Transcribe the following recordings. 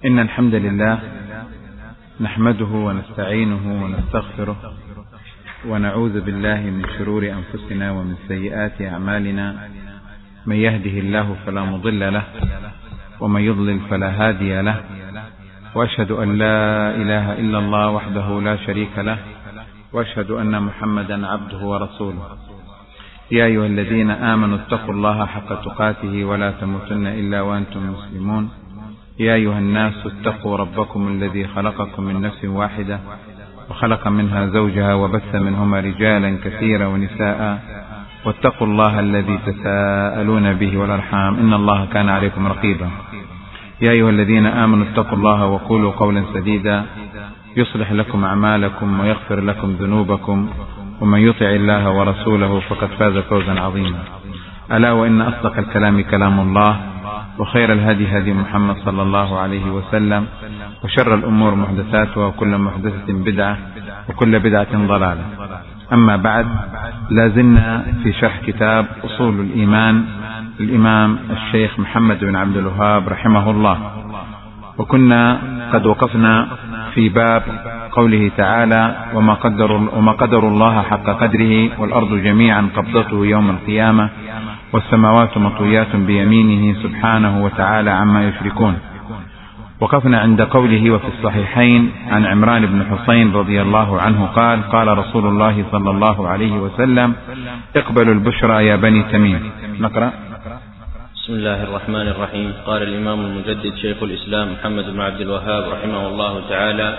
إن الحمد لله نحمده ونستعينه ونستغفره ونعوذ بالله من شرور أنفسنا ومن سيئات أعمالنا. من يهده الله فلا مضل له ومن يضلل فلا هادي له، وأشهد أن لا إله إلا الله وحده لا شريك له، وأشهد أن محمدا عبده ورسوله. يا أيها الذين آمنوا اتقوا الله حق تقاته ولا تموتن إلا وأنتم مسلمون. يا أيها الناس اتقوا ربكم الذي خلقكم من نفس واحدة وخلق منها زوجها وبث منهما رجالا كثيرا ونساء، واتقوا الله الذي تساءلون به والأرحام إن الله كان عليكم رقيبا. يا أيها الذين آمنوا اتقوا الله وقولوا قولا سديدا يصلح لكم أعمالكم ويغفر لكم ذنوبكم، ومن يطع الله ورسوله فقد فاز فوزا عظيما. ألا وإن أصدق الكلام كلام الله، وخير الهدي هدي محمد صلى الله عليه وسلم، وشر الأمور محدثاتها وكل محدثة بدعة وكل بدعة ضلالة. أما بعد، لازلنا في شرح كتاب أصول الإيمان الإمام الشيخ محمد بن عبد الوهاب رحمه الله، وكنا قد وقفنا في باب قوله تعالى: وما قدر الله حق قدره والأرض جميعا قبضته يوم القيامة والسماوات مطويات بيمينه سبحانه وتعالى عما يشركون. وقفنا عند قوله: وفي الصحيحين عن عمران بن حسين رضي الله عنه قال: قال رسول الله صلى الله عليه وسلم: اقبلوا البشرى يا بني تميم. نقرأ. بسم الله الرحمن الرحيم. قال الإمام المجدد شيخ الإسلام محمد بن عبد الوهاب رحمه الله تعالى: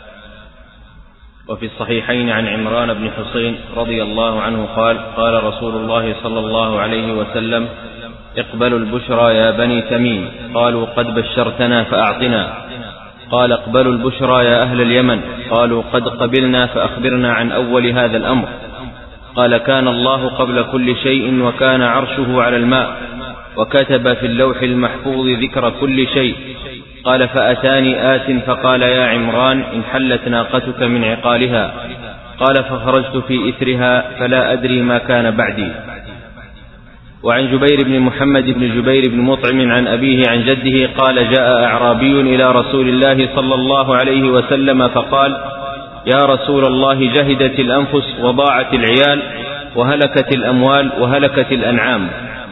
وفي الصحيحين عن عمران بن حسين رضي الله عنه قال: قال رسول الله صلى الله عليه وسلم: اقبلوا البشرى يا بني تميم. قالوا: قد بشرتنا فأعطنا. قال: اقبلوا البشرى يا أهل اليمن. قالوا: قد قبلنا فأخبرنا عن أول هذا الأمر. قال: كان الله قبل كل شيء، وكان عرشه على الماء، وكتب في اللوح المحفوظ ذكر كل شيء. قال: فأتاني آت فقال: يا عمران، انحلت ناقتك من عقالها. قال: فخرجت في إثرها فلا أدري ما كان بعدي. وعن جبير بن محمد بن جبير بن مطعم عن أبيه عن جده قال: جاء أعرابي إلى رسول الله صلى الله عليه وسلم فقال: يا رسول الله، جهدت الأنفس وضاعت العيال وهلكت الأموال وهلكت الأنعام،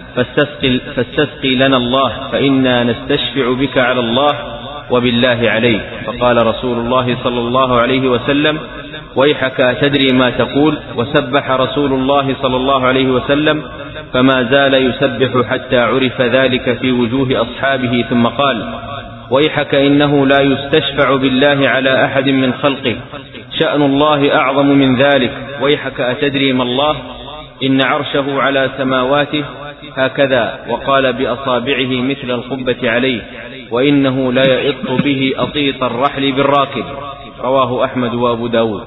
فاستسقي لنا الله، فإنا نستشفع بك على الله وبالله عليك. فقال رسول الله صلى الله عليه وسلم: ويحك أتدري ما تقول؟ وسبح رسول الله صلى الله عليه وسلم، فما زال يسبح حتى عرف ذلك في وجوه أصحابه، ثم قال: ويحك، إنه لا يستشفع بالله على أحد من خلقه، شأن الله أعظم من ذلك. ويحك أتدري ما الله؟ إن عرشه على سماواته هكذا، وقال بأصابعه مثل القبة عليه، وإنه لا يئط به أطيط الرحل بالراكب. رواه أحمد وأبو داود.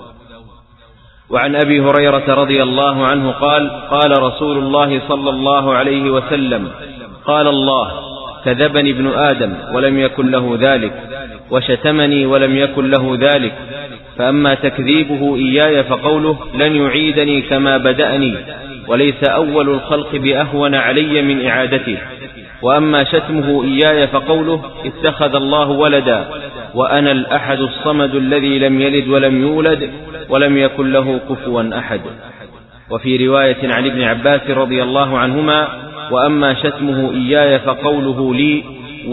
وعن أبي هريرة رضي الله عنه قال: قال رسول الله صلى الله عليه وسلم: قال الله: كذبني ابن آدم ولم يكن له ذلك، وشتمني ولم يكن له ذلك، فأما تكذيبه إياي فقوله: لن يعيدني كما بدأني، وليس أول الخلق بأهون علي من إعادته. وأما شتمه إياي فقوله: اتخذ الله ولدا، وأنا الأحد الصمد الذي لم يلد ولم يولد ولم يكن له كفوا أحد. وفي رواية عن ابن عباس رضي الله عنهما: وأما شتمه إياي فقوله لي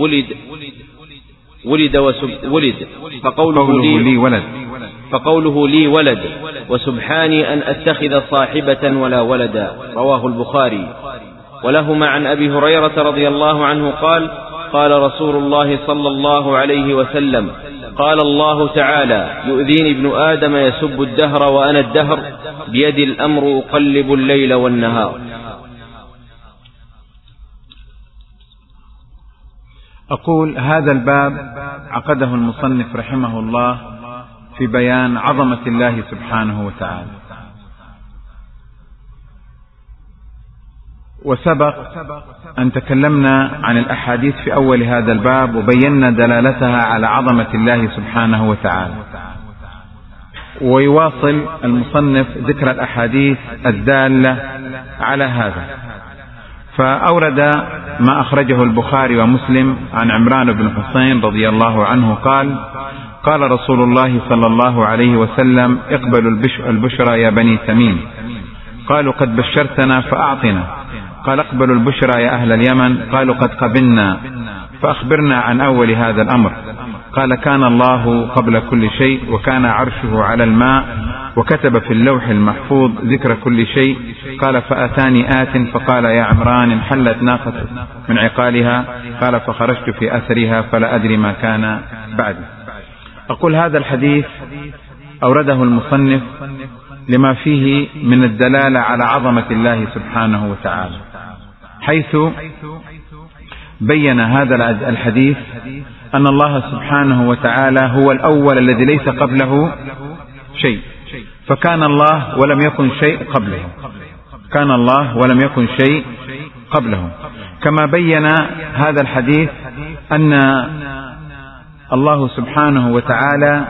فقوله لي ولد، وسبحاني أن أتخذ صاحبة ولا ولدا. رواه البخاري. ولهما عن أبي هريرة رضي الله عنه قال: قال رسول الله صلى الله عليه وسلم: قال الله تعالى: يؤذيني ابن آدم يسب الدهر وأنا الدهر، بيدي الأمر أقلب الليل والنهار. أقول: هذا الباب عقده المصنف رحمه الله في بيان عظمة الله سبحانه وتعالى. وسبق أن تكلمنا عن الأحاديث في أول هذا الباب، وبينا دلالتها على عظمة الله سبحانه وتعالى. ويواصل المصنف ذكر الأحاديث الدالة على هذا. فأورد ما أخرجه البخاري ومسلم عن عمران بن حسين رضي الله عنه قال: قال رسول الله صلى الله عليه وسلم: اقبلوا البشرى يا بني تميم. قالوا: قد بشرتنا فأعطنا. قال: اقبلوا البشرى يا أهل اليمن. قالوا: قد قبلنا. فأخبرنا عن أول هذا الأمر. قال: كان الله قبل كل شيء، وكان عرشه على الماء، وكتب في اللوح المحفوظ ذكر كل شيء. قال: فأتاني آت فقال: يا عمران، انحلت ناقة من عقالها. قال: فخرجت في أثرها فلا أدري ما كان بعد. أقول هذا الحديث أورده المصنف لما فيه من الدلالة على عظمة الله سبحانه وتعالى، حيث بين هذا الحديث أن الله سبحانه وتعالى هو الأول الذي ليس قبله شيء، فكان الله ولم يكن شيء قبله، كان الله ولم يكن شيء قبله. كما بين هذا الحديث أن الله سبحانه وتعالى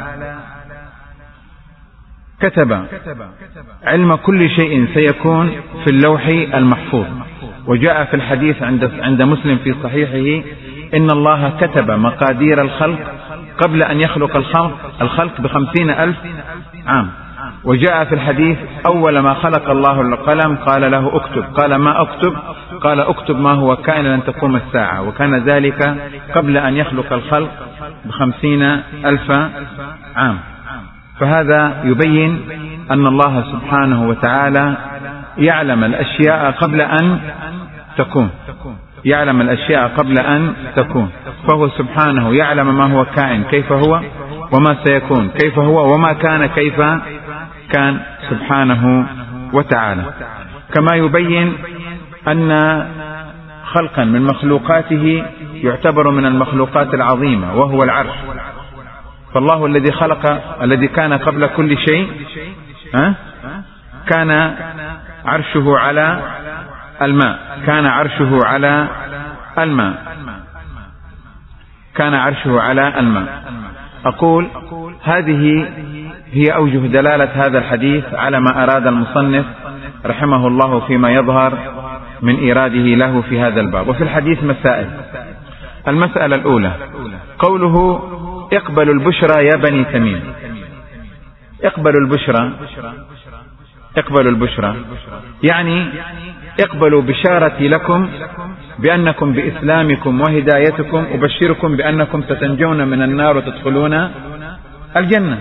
كتب علم كل شيء سيكون في اللوح المحفوظ. وجاء في الحديث عند مسلم في صحيحه: إن الله كتب مقادير الخلق قبل أن يخلق الخلق ب50,000 عام. وجاء في الحديث: أول ما خلق الله القلم قال له اكتب. قال: ما اكتب؟ قال: اكتب ما هو كائن لن تقوم الساعة. وكان ذلك قبل أن يخلق الخلق ب50,000 عام. فهذا يبين أن الله سبحانه وتعالى يعلم الأشياء قبل أن تكون، يعلم الأشياء قبل أن تكون. فهو سبحانه يعلم ما هو كائن كيف هو، وما سيكون كيف هو، وما كان كيف كان سبحانه وتعالى. كما يبين أن خلقا من مخلوقاته يعتبر من المخلوقات العظيمة وهو العرش. فالله الذي خلق، الذي كان قبل كل شيء، كان عرشه على الماء، كان عرشه على الماء، كان عرشه على الماء. أقول هذه هي أوجه دلالة هذا الحديث على ما أراد المصنف رحمه الله فيما يظهر من إيراده له في هذا الباب. وفي الحديث مسائل. المسألة الأولى قوله: اقبلوا البشرى يا بني تميم. اقبلوا البشرى، اقبلوا البشرى يعني اقبلوا بشارتي لكم بأنكم بإسلامكم وهدايتكم أبشركم بأنكم ستنجون من النار وتدخلون الجنة.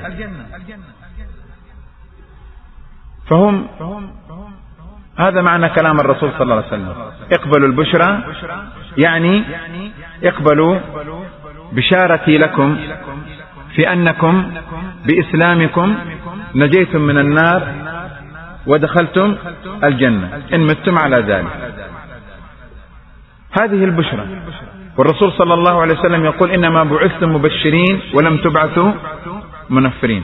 فهم هذا معنى كلام الرسول صلى الله عليه وسلم: اقبلوا البشرى يعني اقبلوا بشارتي لكم في أنكم بإسلامكم نجيتم من النار ودخلتم الجنة إن متم على ذلك. هذه البشرى. والرسول صلى الله عليه وسلم يقول: إنما بعثتم مبشرين ولم تبعثوا منفرين.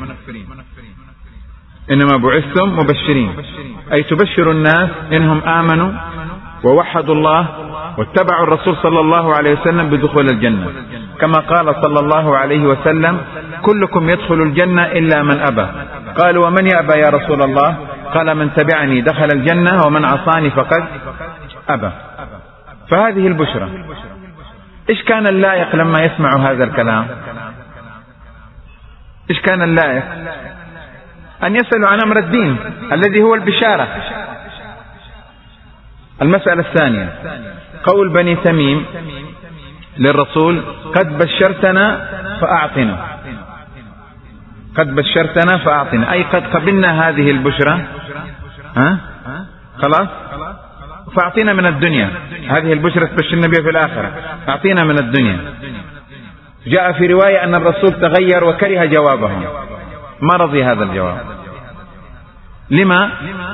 إنما بعثتم مبشرين، أي تبشر الناس إنهم آمنوا ووحدوا الله واتبعوا الرسول صلى الله عليه وسلم بدخول الجنة، كما قال صلى الله عليه وسلم: كلكم يدخل الجنة إلا من أبى. قالوا: ومن يأبى يا رسول الله؟ قال: من تبعني دخل الجنة ومن عصاني فقد أبى. فهذه البشرى. إيش كان اللائق لما يسمع هذا الكلام؟ إيش كان اللائق؟ أن يسألوا عن أمر الدين الذي هو البشارة. المسألة الثانية قول بني تميم للرسول: قد بشرتنا فأعطنا. قد بشرتنا فأعطنا، أي قد قبلنا هذه البشرى، خلاص، فأعطينا من الدنيا. هذه البشرى تبشرنا بها في الآخرة، أعطينا من الدنيا. جاء في رواية أن الرسول تغير وكره جوابهم، ما رضي هذا الجواب. لما؟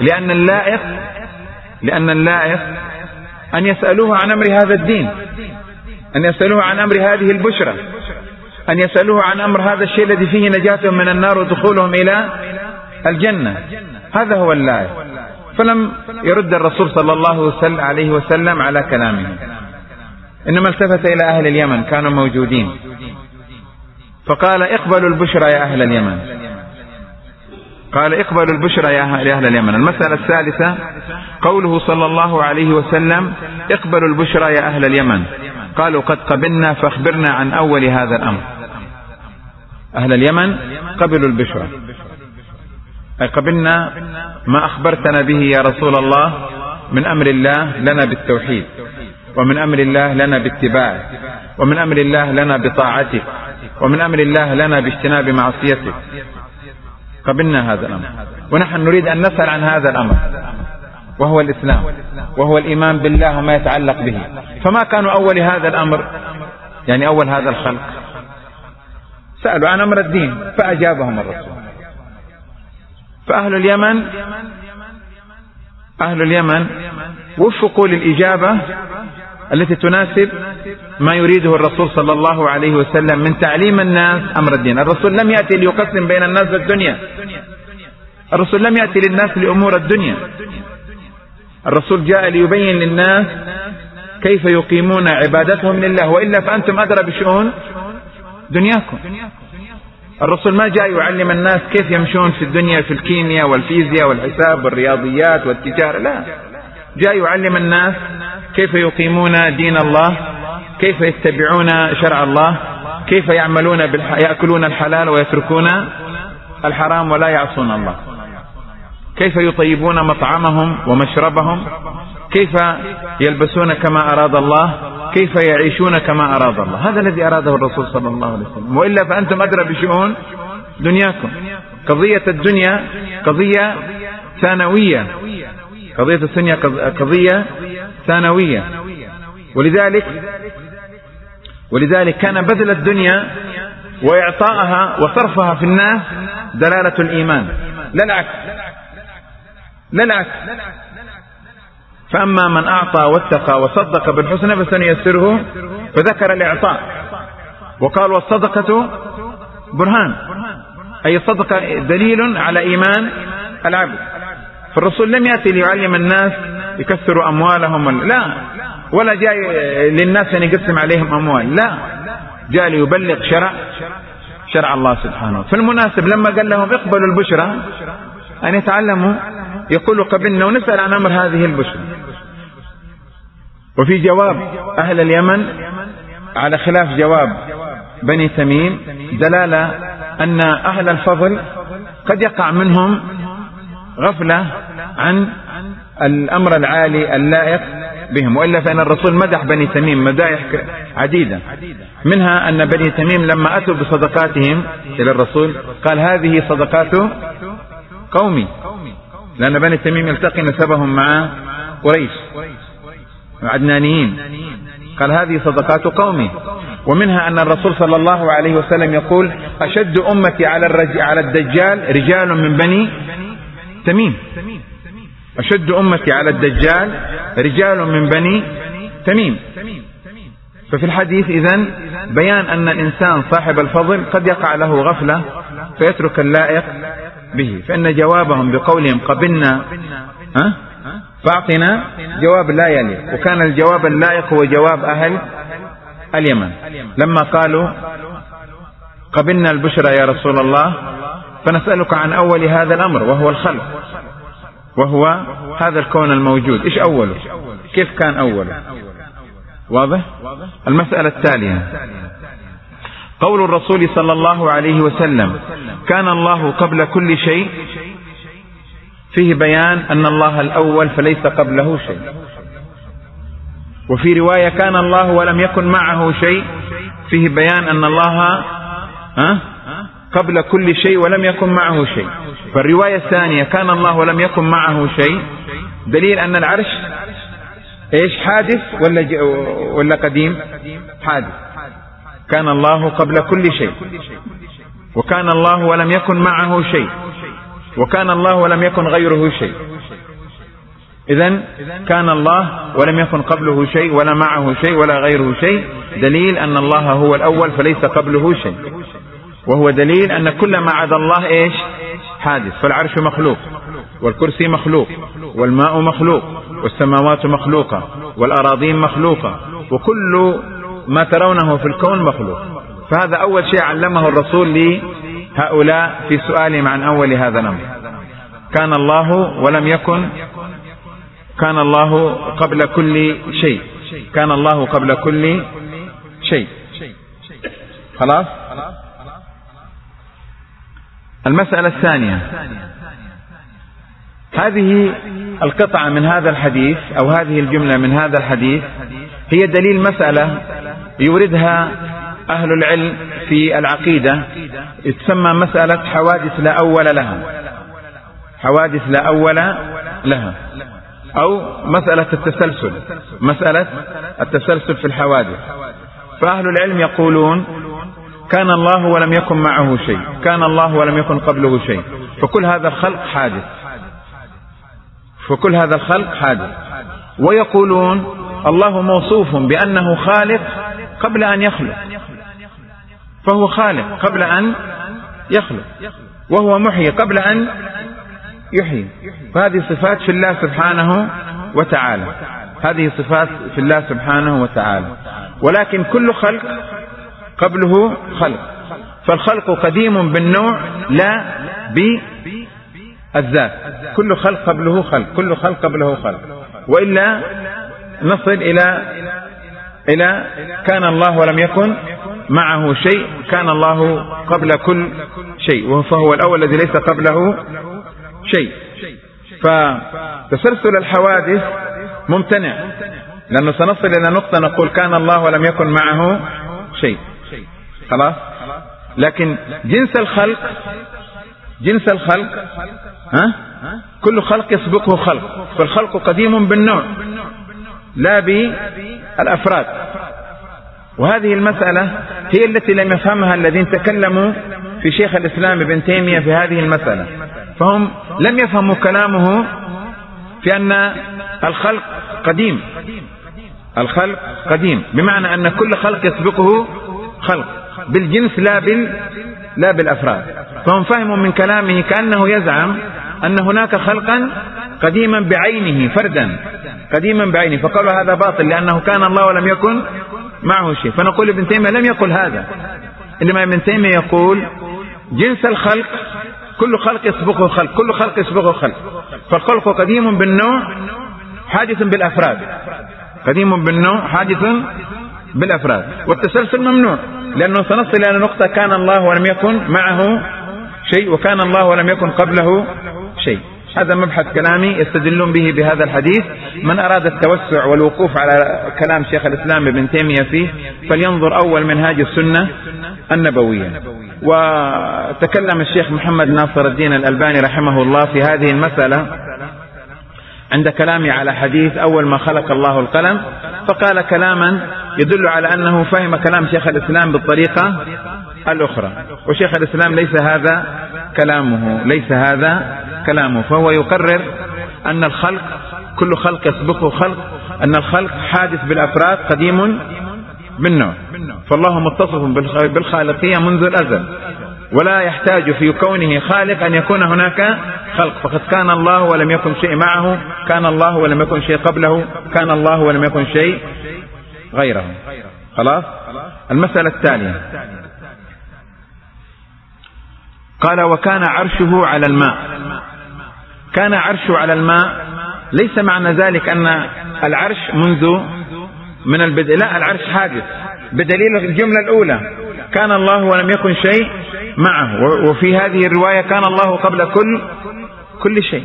لأن اللائق أن يسألوه عن أمر هذا الدين، أن يسألوه عن أمر هذه البشرى، أن يسألوه عن أمر هذا الشيء الذي فيه نجاتهم من النار ودخولهم إلى الجنة. هذا هو اللائق. فلم يرد الرسول صلى الله عليه وسلم على كلامه، إنما التفت إلى أهل اليمن كانوا موجودين فقال: اقبلوا البشرى يا أهل اليمن. قال اقبلوا البشرى يا أهل اليمن. المسألة الثالثة قوله صلى الله عليه وسلم اقبلوا البشرى يا أهل اليمن. قالوا قد قبلنا فاخبرنا عن أول هذا الأمر. أهل اليمن قبلوا البشرى، أي قبلنا ما أخبرتنا به يا رسول الله من أمر الله لنا بالتوحيد، ومن أمر الله لنا باتباعه، ومن أمر الله لنا بطاعتك، ومن أمر الله لنا باجتناب معصيتك. قبلنا هذا الأمر، ونحن نريد أن نسأل عن هذا الأمر وهو الإسلام، وهو الإيمان بالله وما يتعلق به. فما كانوا أول هذا الأمر، يعني أول هذا الخلق؟ سألوا عن أمر الدين فأجابهم الرسول. فأهل اليمن وفقوا للإجابة التي تناسب ما يريده الرسول صلى الله عليه وسلم من تعليم الناس أمر الدين. الرسول لم يأتي ليقسم بين الناس الدنيا، الرسول لم يأتي للناس لأمور الدنيا، الرسول جاء ليبين للناس كيف يقيمون عبادتهم لله، وإلا فأنتم أدرى بشؤون دنياكم. الرسول ما جاء يعلم الناس كيف يمشون في الدنيا في الكيمياء والفيزياء والحساب والرياضيات والتجارة، لا، جاء يعلم الناس كيف يقيمون دين الله، كيف يتبعون شرع الله، كيف يأكلون الحلال ويتركون الحرام ولا يعصون الله، كيف يطيبون مطعمهم ومشربهم، كيف يلبسون كما أراد الله، كيف يعيشون كما أراد الله. هذا الذي أراده الرسول صلى الله عليه وسلم، وإلا فأنتم أدرى بشؤون دنياكم. قضية الدنيا قضية ثانوية، قضية الدنيا قضية ثانوية، ولذلك كان بذل الدنيا وإعطائها وصرفها في الناس دلالة الإيمان، لا العكس. فأما من أعطى واتقى وصدق بالحسنى فسنيسره، فذكر الإعطاء وقال والصدقة برهان، أي الصدقة دليل على إيمان العبد. فالرسول لم يأتي ليعلم الناس يكثروا أموالهم، لا، ولا جاء للناس أن يقسم عليهم أموال، لا، جاء ليبلغ شرع الله سبحانه. فالمناسب لما قال لهم اقبلوا البشرى أن يتعلموا، يقولوا قبلنا ونسأل عن أمر هذه البشرى. وفي جواب أهل اليمن على خلاف جواب بني تميم دلالة أن أهل الفضل قد يقع منهم غفلة عن الأمر العالي اللائق بهم، وإلا فإن الرسول مدح بني تميم مدائح عديدة، منها أن بني تميم لما أتوا بصدقاتهم إلى الرسول قال هذه صدقات قومي، لأن بني تميم يلتقي نسبهم مع قريش عدنانيين، قال هذه صدقات قومي. ومنها أن الرسول صلى الله عليه وسلم يقول أشد أمتي على الدجال رجال من بني تميم، أشد أمتي على الدجال رجال من بني تميم. ففي الحديث إذن بيان أن الإنسان صاحب الفضل قد يقع له غفلة فيترك اللائق به، فإن جوابهم بقولهم قبلنا فأعطنا جواب لا يليق، وكان الجواب اللائق هو جواب أهل اليمن لما قالوا قبلنا البشرى يا رسول الله، فنسألك عن أول هذا الأمر وهو الخلق، وهو هذا الكون الموجود، إيش أوله؟ كيف كان أوله؟ واضح؟ المسألة التالية قول الرسول صلى الله عليه وسلم كان الله قبل كل شيء، فيه بيان أن الله الأول فليس قبله شيء. وفي رواية كان الله ولم يكن معه شيء، فيه بيان أن الله قبل كل شيء ولم يكن معه شيء. فالرواية الثانية كان الله ولم يكن معه شيء دليل أن العرش إيش حادث ولا قديم؟ حادث. كان الله قبل كل شيء، وكان الله ولم يكن معه شيء، وكان الله ولم يكن غيره شيء. إذن كان الله ولم يكن قبله شيء ولا معه شيء ولا غيره شيء، دليل أن الله هو الأول فليس قبله شيء، وهو دليل أن كل ما عدا الله إيش حادث. فالعرش مخلوق، والكرسي مخلوق، والماء مخلوق، والسماوات مخلوقة، والأراضين مخلوقة، وكل ما ترونه في الكون مخلوق. فهذا أول شيء علمه الرسول لهؤلاء في سؤالهم عن أول هذا الأمر. كان الله ولم يكن، كان الله قبل كل شيء، كان الله قبل كل شيء. خلاص. المسألة الثانية، هذه القطعة من هذا الحديث أو هذه الجملة من هذا الحديث هي دليل مسألة يوردها أهل العلم في العقيدة، تسمى مسألة حوادث لا أول لها، حوادث لا أول لها، أو مسألة التسلسل، مسألة التسلسل في الحوادث. فأهل العلم يقولون كان الله ولم يكن معه شيء، كان الله ولم يكن قبله شيء، فكل هذا الخلق حادث، فكل هذا الخلق حادث. ويقولون الله موصوف بأنه خالق قبل أن يخلق، فهو خالق قبل أن يخلق، وهو محيي قبل أن يحيي. فهذه صفات في الله سبحانه وتعالى، هذه صفات في الله سبحانه وتعالى. ولكن كل خلق قبله خلق، فالخلق قديم بالنوع لا بالذات، كل خلق قبله خلق، كل خلق قبله خلق. وإلا نصل إلى كان الله ولم يكن معه شيء، كان الله قبل كل شيء، فهو الأول الذي ليس قبله شيء. فتسلسل الحوادث ممتنع، لأنه سنصل إلى نقطة نقول كان الله ولم يكن معه شيء. خلاص. لكن جنس الخلق، جنس الخلق كل خلق يسبقه خلق، فالخلق قديم بالنوع لا بالأفراد. وهذه المسألة هي التي لم يفهمها الذين تكلموا في شيخ الإسلام ابن تيمية في هذه المسألة، فهم لم يفهموا كلامه في أن الخلق قديم، الخلق قديم بمعنى أن كل خلق يسبقه خلق بالجنس لا بالأفراد. فهم فهموا من كلامه كأنه يزعم أن هناك خلقا قديما بعينه فردا، قديما بعينه، فقالوا هذا باطل لأنه كان الله ولم يكن معه شيء. فنقول ابن تيمية لم يقل هذا، إنما ابن تيمية يقول جنس الخلق كل خلق يسبقه خلق، كل خلق يسبقه خلق، فالخلق قديم بالنوع حادث بالأفراد، قديم بالنوع حادث بالأفراد. والتسلسل ممنوع، لأنه سنصل إلى نقطة كان الله ولم يكن معه شيء، وكان الله ولم يكن قبله شيء. هذا مبحث كلامي يستدلون به بهذا الحديث. من أراد التوسع والوقوف على كلام شيخ الإسلام ابن تيمية فيه فلينظر أول منهاج السنة النبوية. وتكلم الشيخ محمد ناصر الدين الألباني رحمه الله في هذه المسألة عند كلامي على حديث أول ما خلق الله القلم، فقال كلاما يدل على أنه فهم كلام شيخ الإسلام بالطريقة الأخرى، وشيخ الإسلام ليس هذا كلامه، ليس هذا كلامه. فهو يقرر أن الخلق كل خلق يسبقه خلق، أن الخلق حادث بالأفراد قديم بالنوع، فالله متصف بالخالقية منذ الأزل، ولا يحتاج في كونه خالق أن يكون هناك خلق، فقد كان الله ولم يكن شيء معه، كان الله ولم يكن شيء قبله، كان الله ولم يكن شيء غيره. خلاص. المسألة التالية قال وكان عرشه على الماء. كان عرشه على الماء ليس معنى ذلك أن العرش من البدء، لا، العرش حادث بدليل الجملة الأولى كان الله ولم يكن شيء معه، وفي هذه الرواية كان الله قبل كل شيء.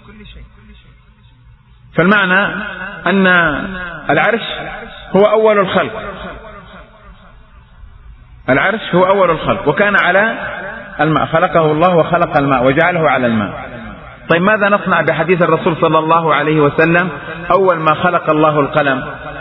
فالمعنى أن العرش هو أول الخلق، العرش هو أول الخلق، وكان على الماء، خلقه الله وخلق الماء وجعله على الماء. طيب ماذا نصنع بحديث الرسول صلى الله عليه وسلم أول ما خلق الله القلم؟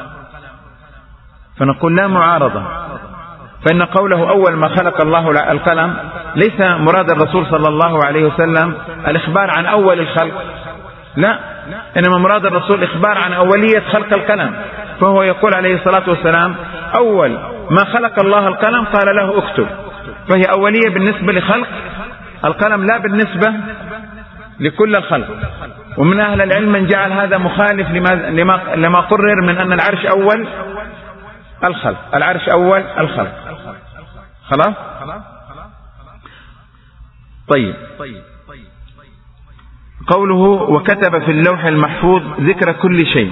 فنقول لا معارضة، فإن قوله أول ما خلق الله القلم ليس مراد الرسول صلى الله عليه وسلم الإخبار عن أول الخلق، لا، إنما مراد الرسول إخبار عن أولية خلق القلم. فهو يقول عليه الصلاة والسلام أول ما خلق الله القلم قال له اكتب، فهي أولية بالنسبة لخلق القلم لا بالنسبة لكل الخلق. ومن أهل العلم من جعل هذا مخالف لما قرر من أن العرش أول الخلق، العرش أول الخلق. خلاص. طيب قوله وكتب في اللوح المحفوظ ذكر كل شيء،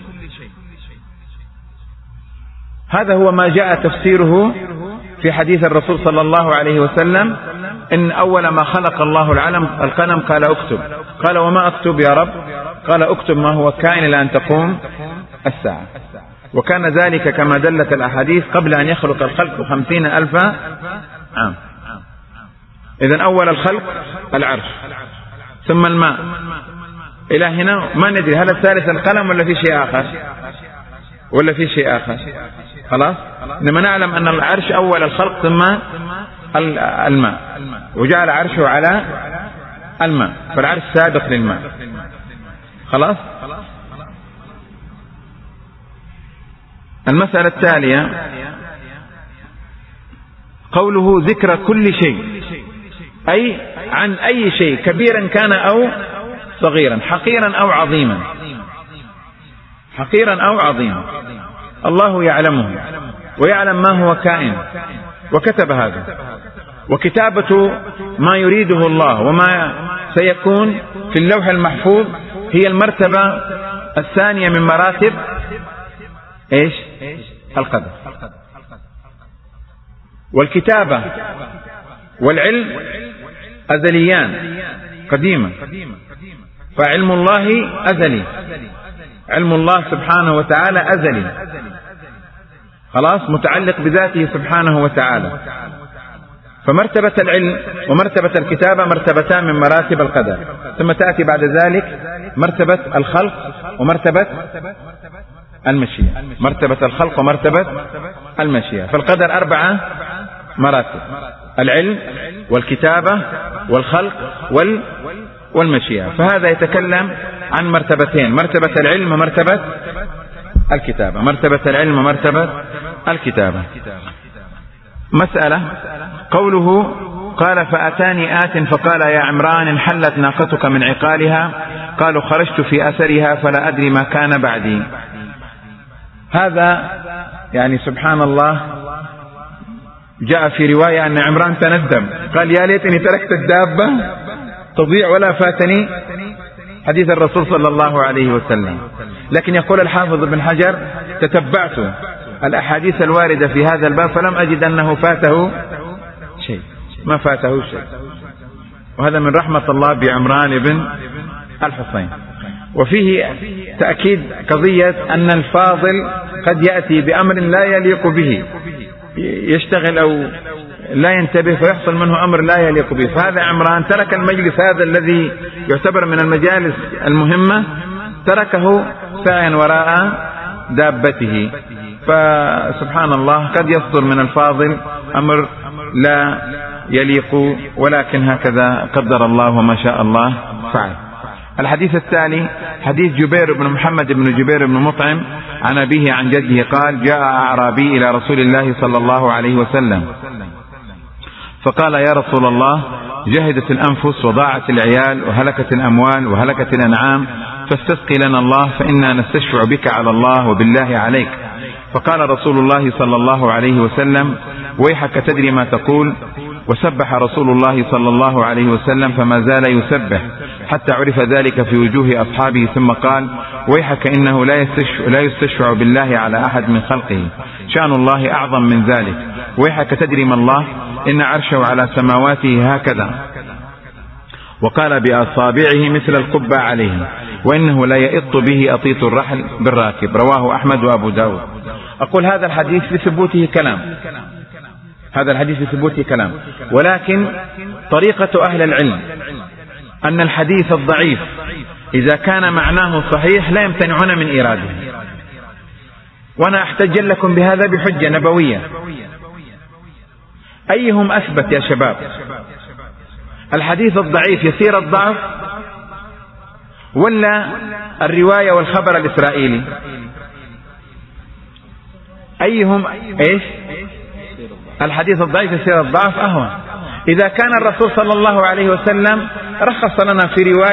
هذا هو ما جاء تفسيره في حديث الرسول صلى الله عليه وسلم إن أول ما خلق الله القلم قال اكتب، قال وما اكتب يا رب؟ قال اكتب ما هو كائن إلى أن تقوم الساعة. وكان ذلك كما دلت الأحاديث قبل أن يخلق الخلق 50,000 عام. إذن أول الخلق العرش ثم الماء، إلى هنا ما ندري هل الثالث القلم ولا في شيء آخر خلاص. إنما نعلم أن العرش أول الخلق ثم الماء، وجعل عرشه على الماء، فالعرش سابق للماء خلاص. المسألة التالية قوله ذكر كل شيء، أي عن أي شيء كبيرا كان أو صغيرا، حقيرا أو عظيما، الله يعلمه ويعلم ما هو كائن وكتب هذا. وكتابة ما يريده الله وما سيكون في اللوح المحفوظ هي المرتبة الثانية من مراتب ايش؟ القدر. والكتابة والعلم أزليان قديما، فعلم الله أزلي، علم الله سبحانه وتعالى أزلي خلاص، متعلق بذاته سبحانه وتعالى. فمرتبة العلم ومرتبة الكتابة مرتبتان من مراتب القدر، ثم تأتي بعد ذلك مرتبة الخلق ومرتبة المشيئة، مرتبة الخلق ومرتبة المشيئة. فالقدر 4 مراتب: العلم والكتابة والخلق والمشيئة. فهذا يتكلم عن مرتبتين: مرتبة العلم ومرتبة الكتابة، مرتبة العلم ومرتبة الكتابة. مسألة قوله قال فأتاني آت فقال يا عمران انحلت ناقتك من عقالها، قالوا خرجت في أثرها فلا أدري ما كان بعدي. هذا يعني سبحان الله جاء في رواية أن عمران تندم، قال يا ليتني تركت الدابة تضيع ولا فاتني حديث الرسول صلى الله عليه وسلم. لكن يقول الحافظ ابن حجر تتبعت الأحاديث الواردة في هذا الباب فلم أجد أنه فاته شيء، ما فاته شيء، وهذا من رحمة الله بعمران بن الحصين. وفيه تأكيد قضية أن الفاضل قد يأتي بأمر لا يليق به، يشتغل أو لا ينتبه فيحصل منه أمر لا يليق به. فهذا عمران ترك المجلس هذا الذي يعتبر من المجالس المهمة، تركه ساعيا وراء دابته. فسبحان الله قد يصدر من الفاضل أمر لا يليق، ولكن هكذا قدر الله وما شاء الله فعل. الحديث التالي حديث جبير بن محمد بن جبير بن مطعم عن أبيه عن جده قال جاء أعرابي إلى رسول الله صلى الله عليه وسلم فقال يا رسول الله جهدت الأنفس وضاعت العيال وهلكت الأموال وهلكت الأنعام، فاستسقي لنا الله فإنا نستشفع بك على الله وبالله عليك. فقال رسول الله صلى الله عليه وسلم ويحك تدري ما تقول؟ وسبح رسول الله صلى الله عليه وسلم فما زال يسبح حتى عرف ذلك في وجوه أصحابه، ثم قال ويحك إنه لا يستشفع بالله على أحد من خلقه، شأن الله أعظم من ذلك. ويحك تدري ما الله؟ إن عرشه على سماواته هكذا، وقال بأصابعه مثل القبة عليه، وإنه لا يئط به أطيط الرحل بالراكب. رواه أحمد وأبو داود. أقول هذا الحديث لثبوته كلام، هذا الحديث لثبوته كلام، ولكن طريقة أهل العلم أن الحديث الضعيف إذا كان معناه صحيح لا يمتنعون من إيراده. وأنا أحتج لكم بهذا بحجة نبوية. أيهم أثبت يا شباب؟ الحديث الضعيف يسير الضعف ولا الرواية والخبر الإسرائيلي؟ أيهم إيش؟ الحديث الضعيف يسير الضعف أهون. إذا كان الرسول صلى الله عليه وسلم رخص لنا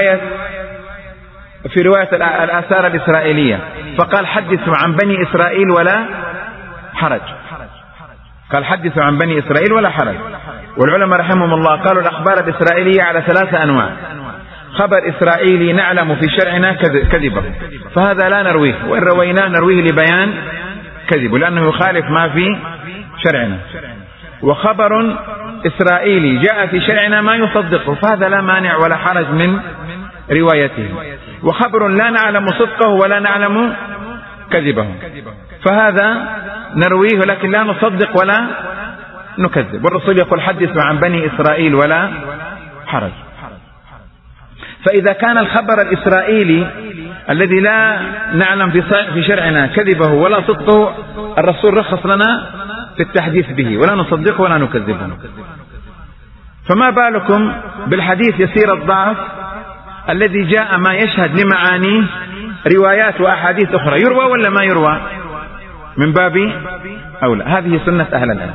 في رواية الآثار الإسرائيلية فقال حدثوا عن بني إسرائيل ولا حرج، قال حدثوا عن بني إسرائيل ولا حرج. والعلماء رحمهم الله قالوا الأخبار الإسرائيلية على 3 أنواع: خبر إسرائيلي نعلم في شرعنا كذبه، فهذا لا نرويه، وإن رويناه نرويه لبيان كذبه لأنه يخالف ما في شرعنا. وخبر إسرائيلي جاء في شرعنا ما يصدقه، فهذا لا مانع ولا حرج من روايته. وخبر لا نعلم صدقه ولا نعلم كذبه، فهذا نرويه لكن لا نصدق ولا نكذب. والرسول يقول حدثوا عن بني إسرائيل ولا حرج. فإذا كان الخبر الإسرائيلي الذي لا نعلم في شرعنا كذبه ولا صدقه، الرسول رخص لنا في التحديث به ولا نصدقه ولا نكذبه. فما بالكم بالحديث يسير الضعف الذي جاء ما يشهد لمعانيه روايات وأحاديث أخرى، يروى ولا ما يروى؟ من باب أولى. هذه سنة أهل العلم.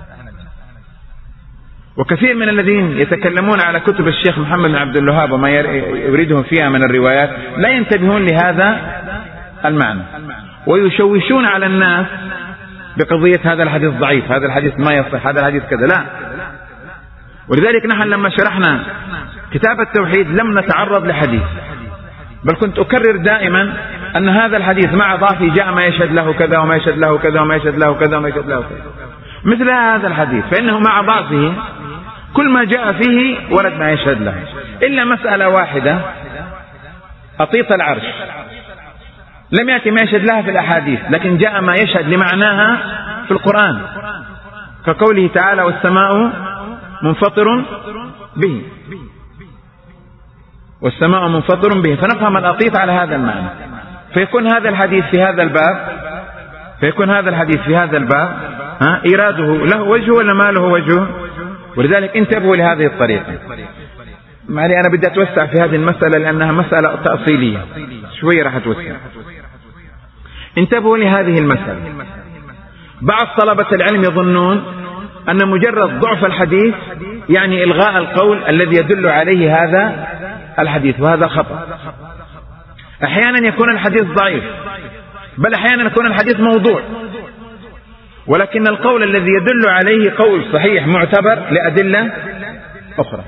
وكثير من الذين يتكلمون على كتب الشيخ محمد بن عبد الوهاب وما يريدهم فيها من الروايات لا ينتبهون لهذا المعنى، ويشوشون على الناس بقضية هذا الحديث ضعيف، هذا الحديث ما يصح، هذا الحديث كذا. لا. ولذلك نحن لما شرحنا كتاب التوحيد لم نتعرض لحديث، بل كنت أكرر دائما أن هذا الحديث مع ضعفه جاء ما يشهد له كذا وما يشهد له كذا وما يشهد له كذا وما يشهد له كذا. مثل هذا الحديث فإنه مع ضعفه كل ما جاء فيه ورد ما يشهد له، إلا مسألة واحدة، أطيط العرش لم يأتي ما يشهد لها في الأحاديث، لكن جاء ما يشهد لمعناها في القرآن، كقوله تعالى والسماء منفطر به، والسماء منفطر به، فنفهم الأطيط على هذا المعنى. فيكون هذا الحديث في هذا الباب إيراده له وجه ولا ما له وجه؟ ولذلك انتبهوا لهذه الطريقة. معلي أنا بدي أتوسع في هذه المسألة لأنها مسألة تأصيلية، شوية راح أتوسع. انتبهوا لهذه المسألة. بعض طلبة العلم يظنون أن مجرد ضعف الحديث يعني إلغاء القول الذي يدل عليه هذا الحديث، وهذا خطأ. أحيانا يكون الحديث ضعيف، بل أحيانا يكون الحديث موضوع، ولكن القول الذي يدل عليه قول صحيح معتبر لأدلة أخرى.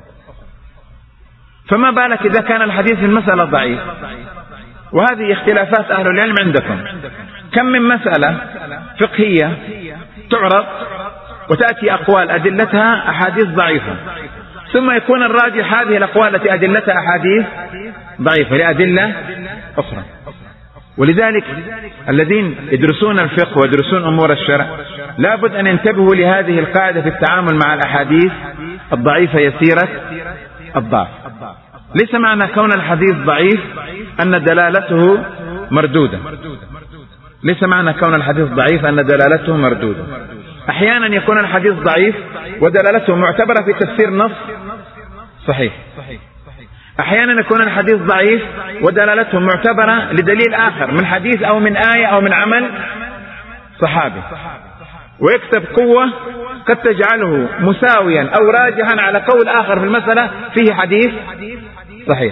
فما بالك إذا كان الحديث في المسألة ضعيف؟ وهذه اختلافات أهل العلم عندكم. كم من مسألة فقهية تعرض وتأتي أقوال أدلتها أحاديث ضعيفة، ثم يكون الراجح هذه الأقوال التي أدلتها أحاديث ضعيفة لأدلة أخرى. ولذلك الذين يدرسون الفقه ويدرسون أمور الشرع لابد أن ينتبهوا لهذه القاعدة في التعامل مع الأحاديث الضعيفة يسيرة الضعف. ليس معنى كون الحديث ضعيف أن دلالته مردودة، ليس معنى كون الحديث ضعيف أن دلالته مردودة. أحيانا يكون الحديث ضعيف ودلالته معتبرة في تفسير نص صحيح، أحيانا يكون الحديث ضعيف ودلالته معتبرة لدليل آخر من حديث أو من آية أو من عمل صحابي، ويكسب قوة قد تجعله مساويا أو راجحا على قول آخر في المسألة فيه حديث صحيح.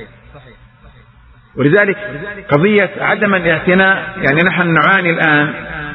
ولذلك قضية عدم الاعتناء، يعني نحن نعاني الآن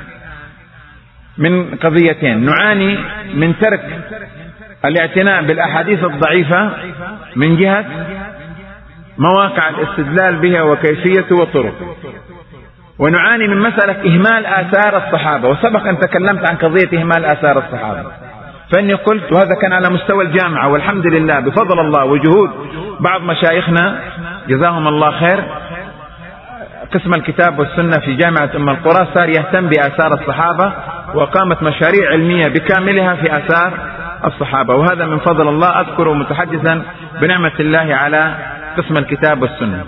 من قضيتين، نعاني من ترك الاعتناء بالأحاديث الضعيفة من جهة مواقع الاستدلال بها وكيفية وطرق، ونعاني من مسألة إهمال آثار الصحابة. وسبق أن تكلمت عن قضية إهمال آثار الصحابة، فإني قلت، وهذا كان على مستوى الجامعة والحمد لله بفضل الله وجهود بعض مشايخنا جزاهم الله خير، قسم الكتاب والسنة في جامعة أم القرى صار يهتم بآثار الصحابة، وقامت مشاريع علمية بكاملها في آثار الصحابة، وهذا من فضل الله. أذكر متحدثا بنعمة الله على قسم الكتاب والسنة.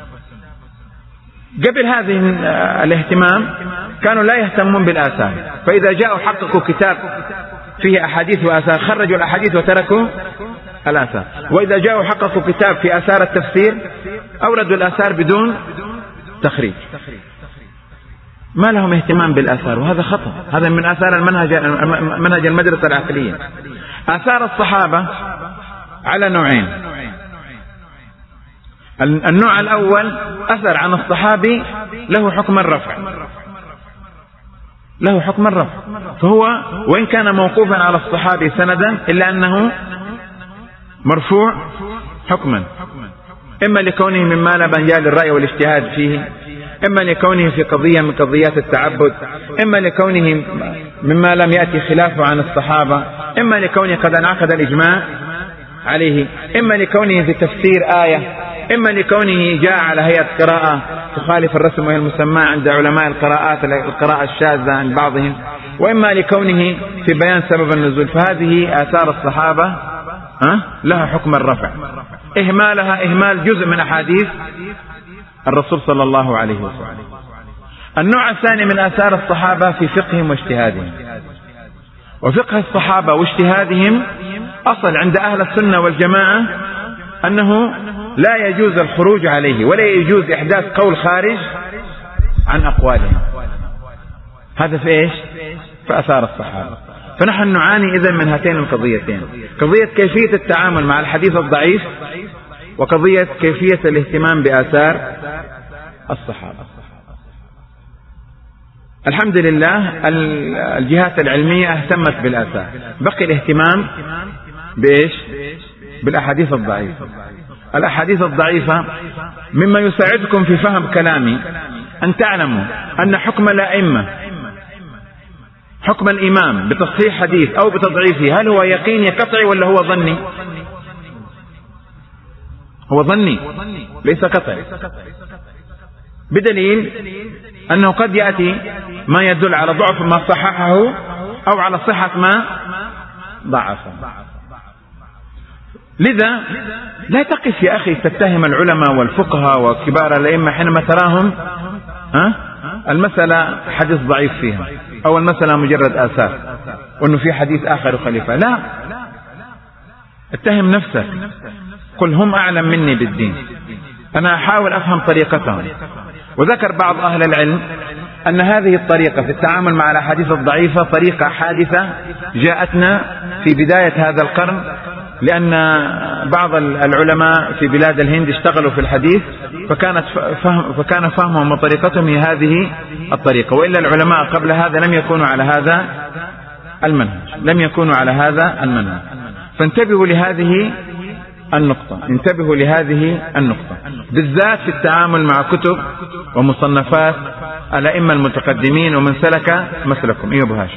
قبل هذه الاهتمام كانوا لا يهتمون بالآثار، فإذا جاءوا حققوا كتاب فيه أحاديث وآثار خرجوا الأحاديث وتركوا الآثار، وإذا جاءوا حققوا كتاب في آثار التفسير أوردوا الآثار بدون تخريج. ما لهم اهتمام بالآثار، وهذا خطأ. هذا من آثار منهج المدرسة العقلية. آثار الصحابة على نوعين. النوع الأول أثر عن الصحابي له حكم الرفع، له حكم الرفع، فهو وإن كان موقوفا على الصحابي سندا إلا أنه مرفوع حكما. إما لكونه مما لا مجال للرأي والاجتهاد فيه، إما لكونه في قضية من قضيات التعبد، إما لكونه مما لم يأتي خلافه عن الصحابة، إما لكونه قد انعقد الإجماع عليه، إما لكونه في تفسير آية، إما لكونه جاء على هيئة قراءة تخالف الرسم وهي المسمى عند علماء القراءات القراءة الشاذة عند بعضهم، وإما لكونه في بيان سبب النزول. فهذه آثار الصحابة لها حكم الرفع، إهمالها إهمال جزء من أحاديث الرسول صلى الله عليه وسلم. النوع الثاني من آثار الصحابة في فقههم واجتهادهم. وفقه الصحابة واجتهادهم أصل عند أهل السنة والجماعة أنه لا يجوز الخروج عليه ولا يجوز إحداث قول خارج عن أقوالهم. هذا في إيش؟ في آثار الصحابة. فنحن نعاني إذن من هاتين القضيتين، قضية كيفية التعامل مع الحديث الضعيف، وقضية كيفية الاهتمام بآثار الصحابة. الحمد لله الجهات العلمية اهتمت بالآثار، بقي الاهتمام بإيش؟ بالأحاديث الضعيفة. الأحاديث الضعيفة مما يساعدكم في فهم كلامي أن تعلموا أن حكم الأئمة، حكم الإمام بتصحيح حديث أو بتضعيفه، هل هو يقيني قطعي ولا هو ظني؟ هو ظني ليس قطعي، بدليل أنه قد يأتي ما يدل على ضعف ما صححه أو على صحة ما ضعفه. لذا لا تقف يا أخي تتهم العلماء والفقهاء وكبار الأئمة حينما تراهم المسألة حديث ضعيف فيها، أو المسألة مجرد آثار، وأنه في حديث آخر خليفة. لا، اتهم نفسك، قل هم أعلم مني بالدين، أنا أحاول أفهم طريقتهم. وذكر بعض أهل العلم أن هذه الطريقة في التعامل مع الأحاديث الضعيفة طريقة حادثة جاءتنا في بداية هذا القرن، لأن بعض العلماء في بلاد الهند اشتغلوا في الحديث، فكان فهمهم وطريقتهم هي هذه الطريقة، وإلا العلماء قبل هذا لم يكونوا على هذا المنهج، فانتبهوا لهذه النقطة، انتبهوا لهذه النقطة بالذات في التعامل مع كتب ومصنفات الأئمة المتقدمين ومن سلك مسلكم. أبو هاشم.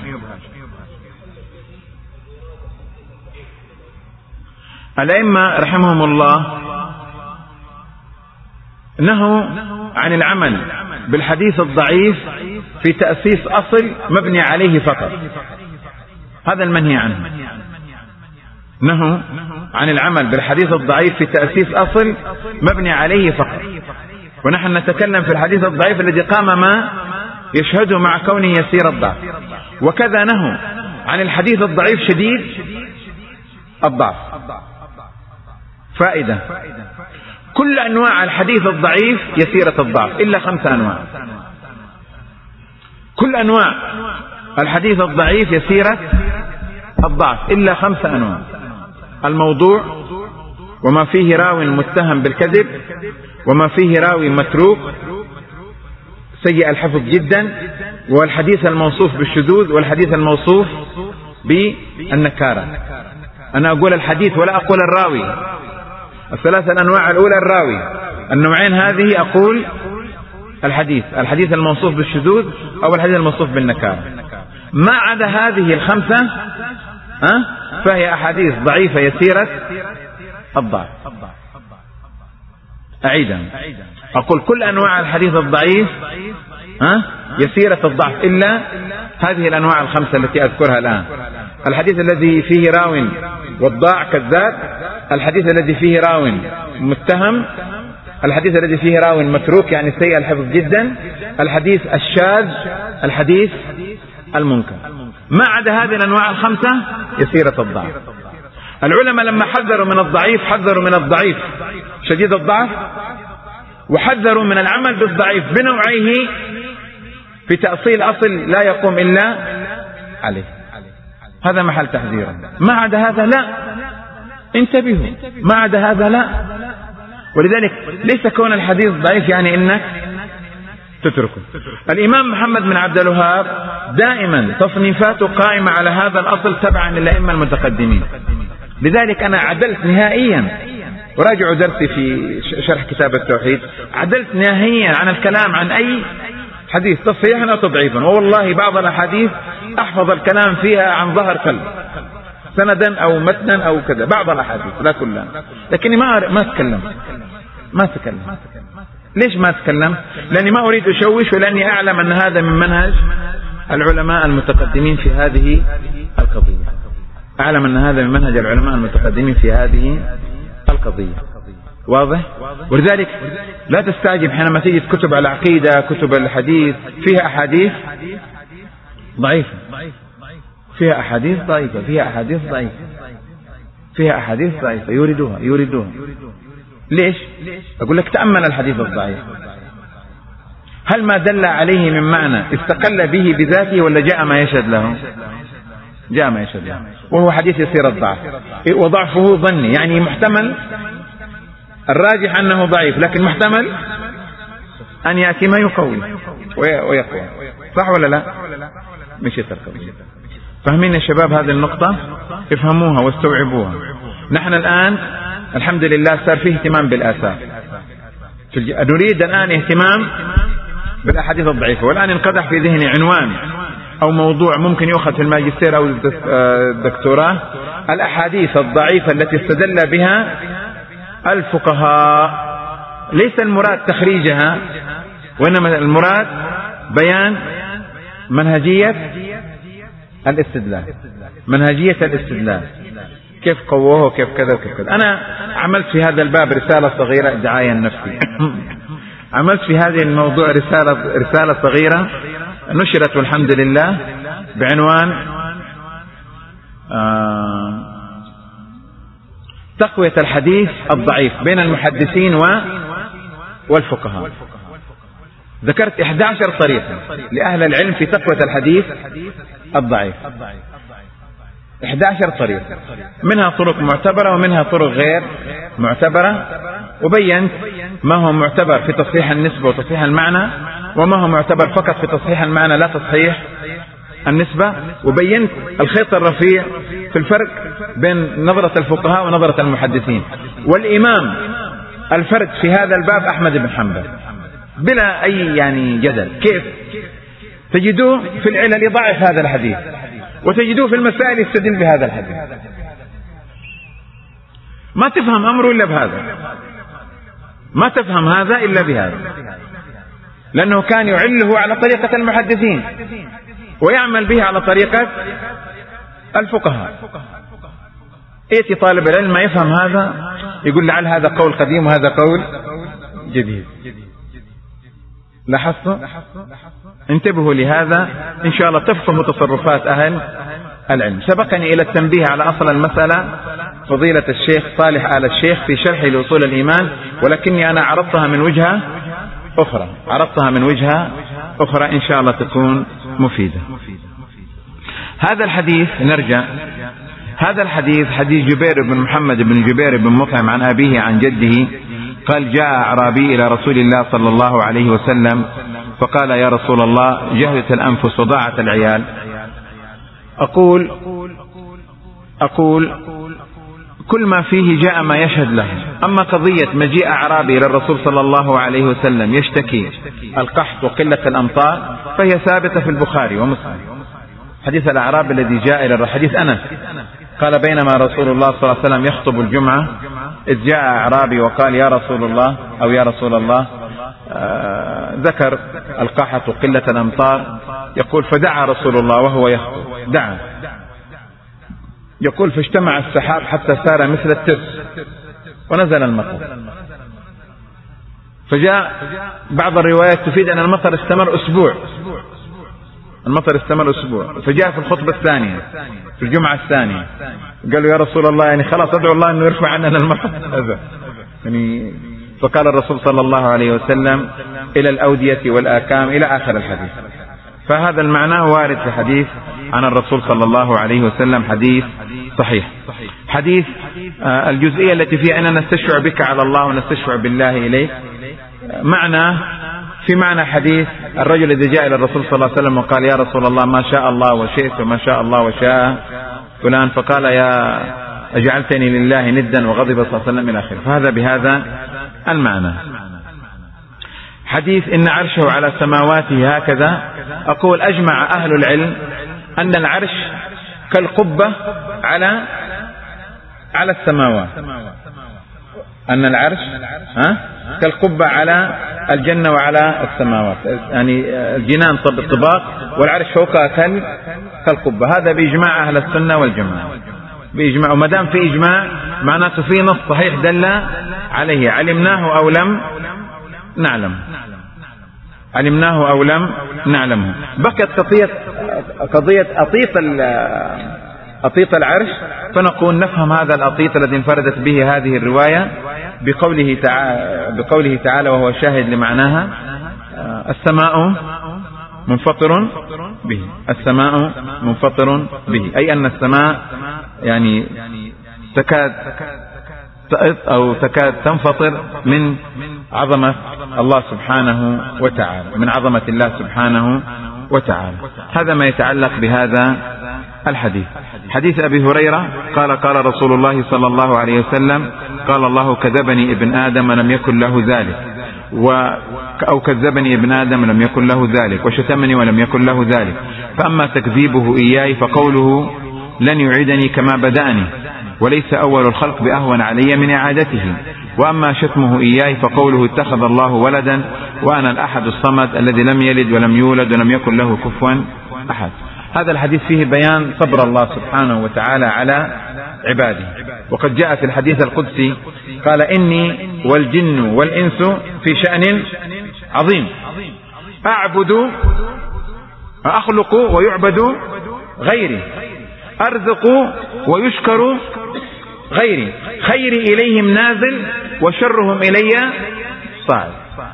الأئمة رحمهم الله نهوا عن العمل بالحديث الضعيف في تأسيس أصل مبني عليه فقط، هذا المنهي عنه. نهوا عن العمل بالحديث الضعيف في تأسيس أصل مبني عليه فقط، ونحن نتكلم في الحديث الضعيف الذي قام ما يشهده مع كونه يسير الضعف. وكذا نهوا عن الحديث الضعيف شديد الضعف. فائدة: كل أنواع الحديث الضعيف يسيرة الضعف إلا 5 أنواع. كل أنواع الحديث الضعيف يسيرة الضعف إلا 5 أنواع: الموضوع، وما فيه راوي متهم بالكذب، وما فيه راوي متروك سيء الحفظ جدا، والحديث الموصوف بالشذوذ، والحديث الموصوف بالنكارة. أنا أقول الحديث ولا أقول الراوي. الثلاث الأنواع الأولى الراوي، النوعين هذه أقول الحديث الموصوف بالشذوذ أو الحديث الموصوف بالنكارة. ما عدا هذه ال5 فهي أحاديث ضعيفة يسيرة الضعف. أعيدا، أقول كل أنواع الحديث الضعيف يسيرة الضعف إلا هذه الأنواع ال5 التي أذكرها الآن: الحديث الذي فيه راو وضاع كذاب، الحديث الذي فيه راو متهم، الحديث الذي فيه راو متروك يعني سيء الحفظ جدا، الحديث الشاذ، الحديث المنكر. ما عدا هذه الأنواع ال5 يسيرة الضعف. العلماء لما حذروا من الضعيف حذروا من الضعيف شديد الضعف، وحذروا من العمل بالضعيف بنوعيه في تأصيل أصل لا يقوم إلا عليه. هذا محل تحذير. ما عدا هذا لا، انتبهوا، ما عدا هذا لا. ولذلك ليس كون الحديث ضعيف يعني إنك تتركه. الإمام محمد بن عبد الوهاب دائما تصنيفاته قائمة على هذا الأصل تبعا للأئمة المتقدمين. لذلك أنا عدلت نهائيا وراجعوا درسي في شرح كتاب التوحيد، عدلت نهائيا عن الكلام عن أي حديث تصحيحا أو تضعيفا، والله بعض الأحاديث أحفظ الكلام فيها عن ظهر قلب سندا أو متنا أو كذا، بعض الأحاديث لا كلها، لكني ما أتكلم. ليش ما أتكلم؟ لأني ما أريد أشوش، ولأني أعلم أن هذا من منهج العلماء المتقدمين في هذه القضية. أعلم أن هذا من منهج العلماء المتقدمين في هذه القضية. واضح؟ ولذلك لا تستعجب حينما تجد كتب العقيدة، كتب الحديث فيها أحاديث ضعيفة، فيها أحاديث ضعيفة، فيها أحاديث ضعيفة يوردوها. ليش؟ أقول لك تأمل الحديث الضعيف، هل ما دل عليه من معنى استقل به بذاته، ولا جاء ما يشهد له؟ جاء ما يشهد له، وهو حديث يسير الضعف، وضعفه ظني، يعني محتمل، الراجح أنه ضعيف، لكن محتمل أن يأتي ما يقوي ويقوى. صح ولا لا؟ مش القضية. فاهمين يا شباب هذه النقطة؟ افهموها واستوعبوها. نحن الآن الحمد لله صار فيه اهتمام بالآثار، نريد الآن اهتمام بالأحاديث الضعيفة. والآن انقدح في ذهني عنوان أو موضوع ممكن يؤخذ في الماجستير أو الدكتوراه: الأحاديث الضعيفة التي استدل بها الفقهاء. ليس المراد تخريجها، وإنما المراد بيان منهجية الاستدلال، كيف قووه وكيف كذا وكيف كذا. أنا عملت في هذا الباب رسالة صغيرة دعاية النفسي عملت في هذه الموضوع رسالة صغيرة نشرت والحمد لله بعنوان تقوية الحديث الضعيف بين المحدثين والفقهاء. ذكرت 11 طريقة لأهل العلم في تقوية الحديث الضعيف، 11 طريقة، منها طرق معتبرة ومنها طرق غير معتبرة، وبينت ما هو معتبر في تصحيح النسبة وتصحيح المعنى، وما هو معتبر فقط في تصحيح المعنى لا تصحيح النسبة، وبينت الخيط الرفيع في الفرق بين نظرة الفقهاء ونظرة المحدثين. والإمام الفرد في هذا الباب أحمد بن حنبل بلا أي يعني جدل. كيف؟ تجدوه في العلل يضعف هذا الحديث، وتجدوه في المسائل يستدل بهذا الحديث. ما تفهم أمره إلا بهذا، ما تفهم هذا إلا بهذا، لأنه كان يعله على طريقة المحدثين ويعمل به على طريقة الفقهاء. يأتي طالب العلم ما يفهم هذا يقول لعل هذا قول قديم وهذا قول جديد. لاحظتوا؟ انتبهوا لهذا إن شاء الله تفهموا تصرفات أهل العلم. سبقني إلى التنبيه على أصل المسألة فضيلة الشيخ صالح آل الشيخ في شرح لأصول الإيمان، ولكني أنا عرضتها من وجهة أخرى إن شاء الله تكون مفيدة. هذا الحديث نرجع، هذا الحديث حديث جبير بن محمد بن جبير بن مطعم عن أبيه عن جده قال: جاء أعرابي إلى رسول الله صلى الله عليه وسلم فقال: يا رسول الله، جهدت الأنفس وضاعت العيال. أقول كل ما فيه جاء ما يشهد له. أما قضية مجيء أعرابي إلى الرسول صلى الله عليه وسلم يشتكي القحط وقلة الأمطار فهي ثابتة في البخاري ومسلم. حديث الأعرابي الذي جاء إلى حديث أنس قال: بينما رسول الله صلى الله عليه وسلم يخطب الجمعة إذ جاء أعرابي وقال: يا رسول الله، أو يا رسول الله، ذكر القحط وقلة الأمطار. يقول: فدعا رسول الله وهو يخطب، دعا، يقول: فاجتمع السحاب حتى صار مثل الترس ونزل المطر. فجاء بعض الروايات تفيد أن المطر استمر أسبوع، فجاء في الخطبة الثانية في الجمعة الثانية قالوا: يا رسول الله، يعني خلاص أدعو الله أنه يرفع عننا المطر هذا يعني. فقال الرسول صلى الله عليه وسلم: إلى الأودية والآكام، إلى آخر الحديث. فهذا المعنى وارد في حديث عن الرسول صلى الله عليه وسلم، حديث صحيح. حديث الجزئية التي فيها أننا نستشفع بك على الله ونستشفع بالله إليك، معنى في معنى حديث الرجل الذي جاء إلى الرسول صلى الله عليه وسلم وقال: يا رسول الله، ما شاء الله وشئت وما شاء الله وشاء فلان. فقال: أجعلتني لله ندا وغضب صلى الله عليه وسلم إلى آخره. فهذا بهذا المعنى. حديث إن عرشه على سماواته هكذا، أقول أجمع أهل العلم أن العرش كالقبة على السماوات، أن العرش كالقبة على الجنة وعلى السماوات، يعني الجنان طباق والعرش فوقها كالقبة. هذا بإجماع أهل السنة والجماعة، بإجماع. وما دام في إجماع معناته في نص صحيح دل عليه، علمناه أو لم نعلم، علمناه أو لم نعلمه. بقت قضية أطيط العرش، فنقول نفهم هذا الأطيط الذي انفردت به هذه الرواية بقوله تعالى وهو شاهد لمعناها: السماء منفطر به، السماء منفطر به، أي أن السماء يعني تكاد تنفطر من عظمة الله سبحانه وتعالى، من عظمة الله سبحانه وتعالى. هذا ما يتعلق بهذا الحديث. حديث أبي هريرة قال رسول الله صلى الله عليه وسلم: قال الله كذبني ابن آدم لم يكن له ذلك، أو كذبني ابن آدم لم يكن له ذلك، وشتمني ولم يكن له ذلك، فأما تكذيبه إياي فقوله لن يعيدني كما بدأني، وليس أول الخلق بأهون علي من إعادته، وأما شتمه إياي فقوله اتخذ الله ولدا وأنا الأحد الصمد الذي لم يلد ولم يولد ولم يكن له كفوا أحد. هذا الحديث فيه بيان صبر الله سبحانه وتعالى على عباده. وقد جاء في الحديث القدسي قال: إني والجن والإنس في شأن عظيم، أخلق ويعبد غيري، أرزق ويشكر غيري، خيري إليهم نازل وشرهم إلي صاعد،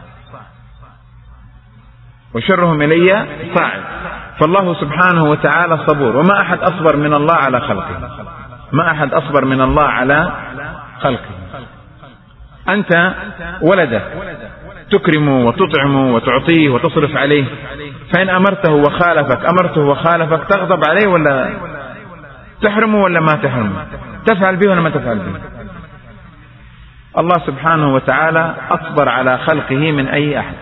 وشرهم إلي صاعد. فالله سبحانه وتعالى صبور، وما أحد أصبر من الله على خلقه، ما أحد أصبر من الله على خلقه. أنت ولدك تكرمه وتطعمه وتعطيه وتصرف عليه، فإن أمرته وخالفك تغضب عليه ولا تحرمه ولا ما تحرمه؟ تفعل به ولا ما تفعل به؟ الله سبحانه وتعالى أصبر على خلقه من أي أحد.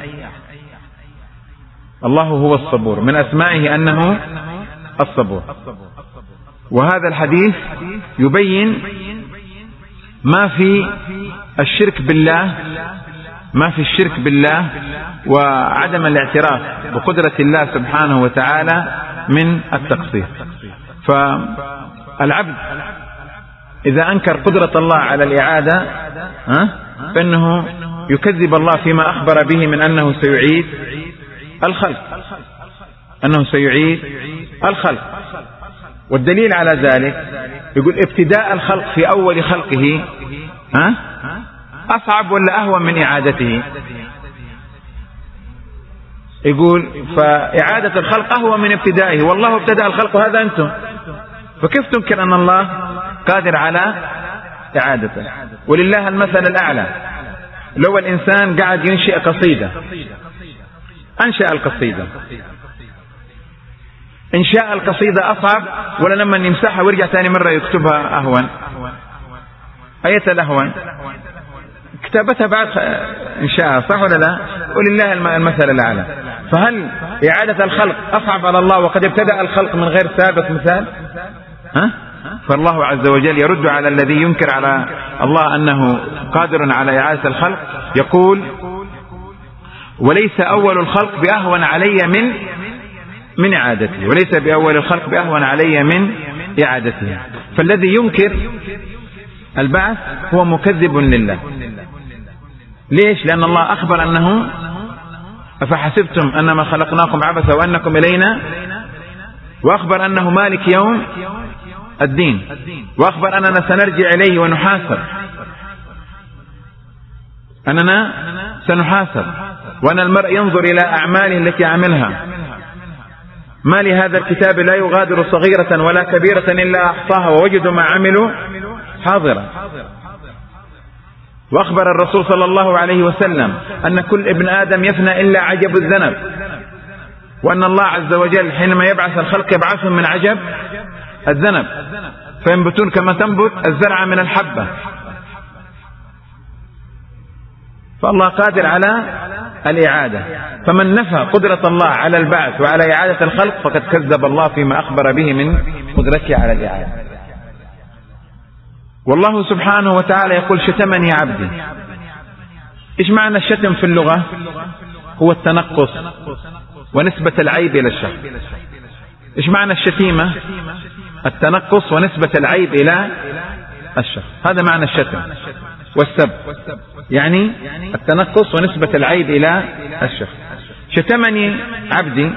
الله هو الصبور، من أسمائه أنه الصبور. وهذا الحديث يبين ما في الشرك بالله وعدم الاعتراف بقدرة الله سبحانه وتعالى من التقصير. فالعبد إذا أنكر قدرة الله على الإعادة فإنه يكذب الله فيما أخبر به من أنه سيعيد الخلق، والدليل على ذلك يقول ابتداء الخلق في أول خلقه أصعب ولا أهون من إعادته؟ يقول فإعادة الخلق أهون من ابتدائه، والله ابتدأ الخلق وهذا أنتم، فكيف تنكر أن الله قادر على إعادته؟ ولله المثل الأعلى. لو الإنسان قاعد ينشئ قصيدة، أنشأ القصيدة، إنشاء القصيدة أصعب ولا لما يمسحها ويرجع ثاني مرة يكتبها أهون؟ أية الأهون؟ كتابتها بعد إنشاءها، صح ولا لا؟ ولله المثل الأعلى. فهل إعادة الخلق أصعب على الله وقد ابتدأ الخلق من غير سابق مثال؟ فالله عز وجل يرد على الذي ينكر على الله أنه قادر على إعادة الخلق، يقول وليس أول الخلق بأهون علي من إعادته، وليس بأول الخلق بأهون علي من إعادته. فالذي ينكر البعث هو مكذب لله. ليش؟ لأن الله أخبر أنه أفحسبتم أنما خلقناكم عبثا وأنكم إلينا، وأخبر أنه مالك يوم الدين، وأخبر أننا سنرجع إليه ونحاسب، أننا سنحاسب، وأن المرء ينظر إلى أعماله التي عملها. ما لهذا الكتاب لا يغادر صغيرة ولا كبيرة إلا أحصاها ووجدوا ما عملوا حاضرا. وأخبر الرسول صلى الله عليه وسلم أن كل ابن آدم يفنى إلا عجب الذنب، وأن الله عز وجل حينما يبعث الخلق يبعثهم من عجب الذنب. فينبتون كما تنبت الزرعة من الحبة. فالله قادر على الإعادة. فمن نفى قدرة الله على البعث وعلى إعادة الخلق فقد كذب الله فيما أخبر به من قدرته على الإعادة. والله سبحانه وتعالى يقول شتمني عبدي. إيش معنى الشتم في اللغة؟ هو التنقص ونسبة العيب إلى الشخص. إيش معنى الشتيمة؟ التنقص ونسبة العيب إلى الشخص. هذا معنى الشتم. والسب يعني التنقص ونسبة العيب إلى الشخص. شتمني عبدي.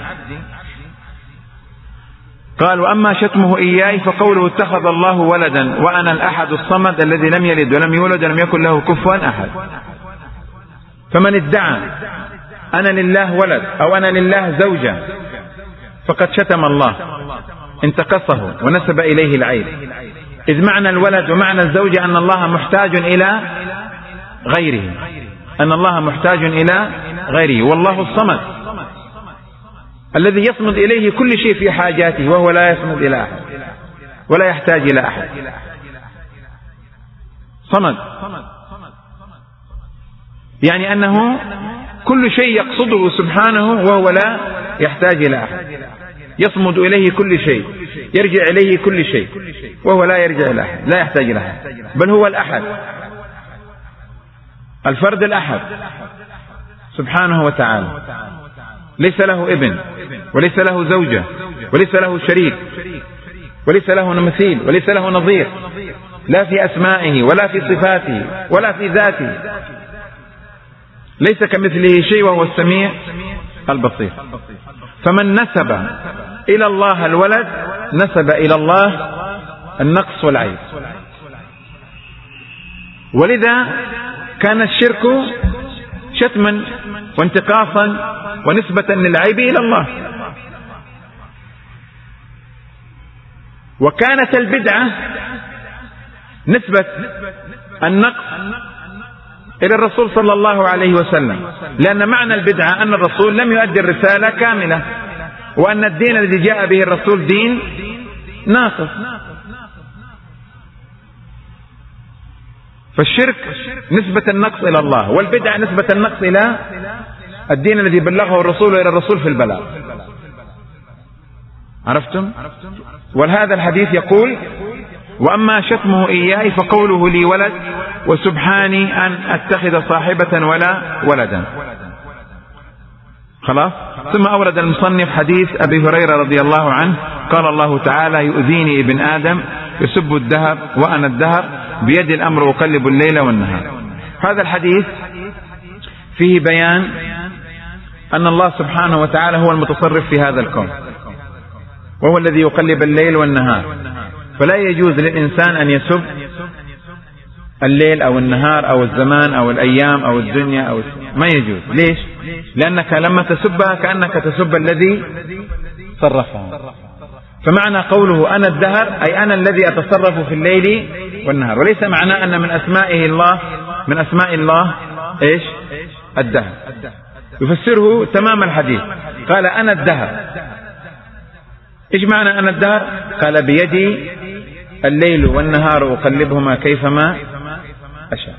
قال وأما شتمه إياي فقوله اتخذ الله ولدا وأنا الأحد الصمد الذي لم يلد ولم يولد ولم يكن له كفوا أحد. فمن ادعى أنا لله ولد أو أنا لله زوجة فقد شتم الله، انتقصه ونسب إليه العيب. إذ معنى الولد ومعنى الزوجة أن الله محتاج إلى غيره، أن الله محتاج إلى غيره. والله الصمد الذي يصمد إليه كل شيء في حاجاته، وهو لا يصمد إلى أحد ولا يحتاج إلى أحد. صمد يعني أنه كل شيء يقصده سبحانه وهو لا يحتاج إلى أحد، يصمد إليه كل شيء، يرجع إليه كل شيء، وهو لا يرجع إلى أحد، لا يحتاج إلى أحد، بل هو الأحد، الفرد الأحد سبحانه وتعالى. ليس له ابن وليس له زوجة وليس له شريك وليس له مثيل وليس له نظير، لا في أسمائه ولا في صفاته ولا في ذاته. ليس كمثله شيء وهو السميع البصير. فمن نسب إلى الله الولد نسب إلى الله النقص والعيب. ولذا كان الشرك شتما وانتقاصا ونسبة للعيب إلى الله. وكانت البدعة نسبة النقص إلى الرسول صلى الله عليه وسلم، لأن معنى البدعة أن الرسول لم يؤدي الرسالة كاملة، وأن الدين الذي جاء به الرسول دين ناقص. فالشرك نسبة النقص إلى الله، والبدعة نسبة النقص إلى الدين الذي بلغه الرسول إلى الرسول في البلاغ. عرفتم؟ وهذا الحديث يقول وأما شتمه إياي فقوله لي ولد وسبحاني أن أتخذ صاحبة ولا ولدا. خلاص. ثم أورد المصنف حديث أبي هريرة رضي الله عنه قال الله تعالى يؤذيني ابن آدم يسب الدهر وأنا الدهر بيد الأمر أقلب الليل والنهار. هذا الحديث فيه بيان أن الله سبحانه وتعالى هو المتصرف في هذا الكون، وهو الذي يقلب الليل والنهار. فلا يجوز للإنسان أن يسب الليل أو النهار أو الزمان أو الأيام أو الدنيا أو ما يجوز. ليش؟ لأنك لما تسبها كأنك تسب الذي صرفها. فمعنى قوله أنا الدهر أي أنا الذي أتصرف في الليل والنهار، وليس معناه أن من أسماء الله إيش؟ الدهر. يفسره تمام الحديث. قال أنا الدهر. إيش معنى أنا الدهر؟ قال بيدي الليل والنهار أقلبهما كيفما أشاء،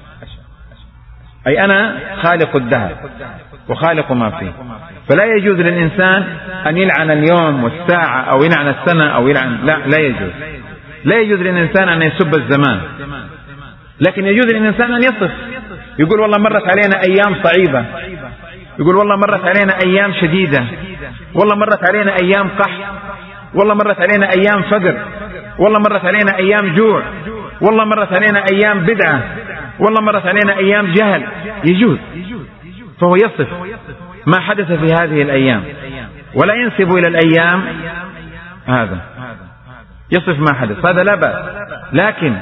أي أنا خالق الدهر وخالق ما فيه. فلا يجوز للإنسان أن يلعن اليوم والساعة أو يلعن السنة أو يلعن، لا يجوز. لا يجوز للإنسان أن يسب الزمان، لكن يجوز للإنسان أن يصف، يقول والله مرت علينا أيام صعيبة، يقول والله مرت علينا أيام شديدة، والله مرت علينا أيام قحط، والله مرت علينا أيام فقر، والله مرت علينا أيام جوع، والله مرت علينا أيام بدعة، والله مرت علينا أيام جهل. يجوز. فهو يصف ما حدث في هذه الأيام ولا ينسب إلى الأيام، هذا يصف ما حدث، هذا لا بأس. لكن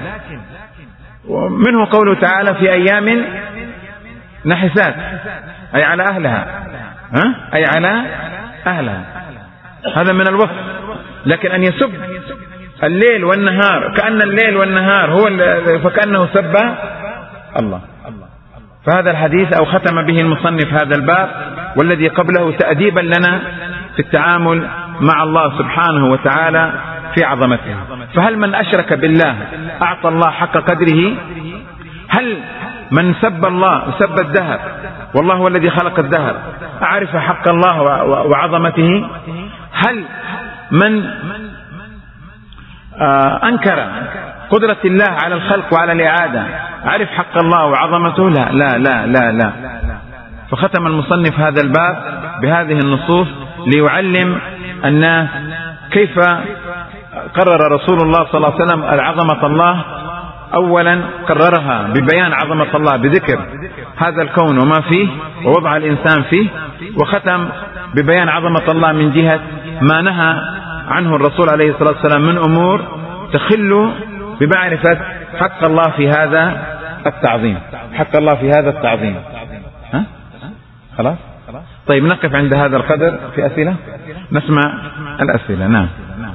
منه قوله تعالى في أيام نحسات، أي على أهلها، أي على أهلها، هذا من الوصف. لكن أن يسب الليل والنهار كأن الليل والنهار هو فكأنه سب الله. فهذا الحديث أو ختم به المصنف هذا الباب والذي قبله تأديبا لنا في التعامل مع الله سبحانه وتعالى في عظمته. فهل من أشرك بالله أعطى الله حق قدره؟ هل من سب الله وسب الدهر والله هو الذي خلق الدهر أعرف حق الله وعظمته؟ هل من أنكر قدرة الله على الخلق وعلى الإعادة أعرف حق الله وعظمته؟ لا لا لا لا لا. فختم المصنف هذا الباب بهذه النصوص ليعلم الناس كيف قرر رسول الله صلى الله عليه وسلم عظمة الله. أولا قررها ببيان عظمة الله بذكر هذا الكون وما فيه ووضع الإنسان فيه، وختم ببيان عظمة الله من جهة ما نهى عنه الرسول عليه الصلاة والسلام من أمور تخل بمعرفة حق الله في هذا التعظيم. حق الله في هذا التعظيم. ها؟ خلاص؟ طيب نقف عند هذا القدر. في أسئلة؟ نسمع الأسئلة. نعم.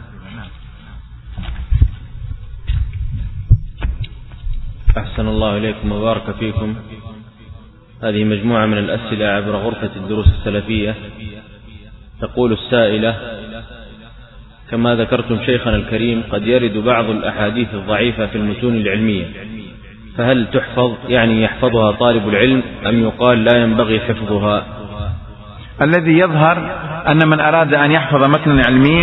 أحسن الله إليكم وبارك فيكم. هذه مجموعة من الأسئلة عبر غرفة الدروس السلفية. تقول السائلة: كما ذكرتم شيخنا الكريم قد يرد بعض الأحاديث الضعيفة في المتون العلمية، فهل تحفظ يعني يحفظها طالب العلم أم يقال لا ينبغي حفظها؟ الذي يظهر أن من أراد أن يحفظ متنا علميا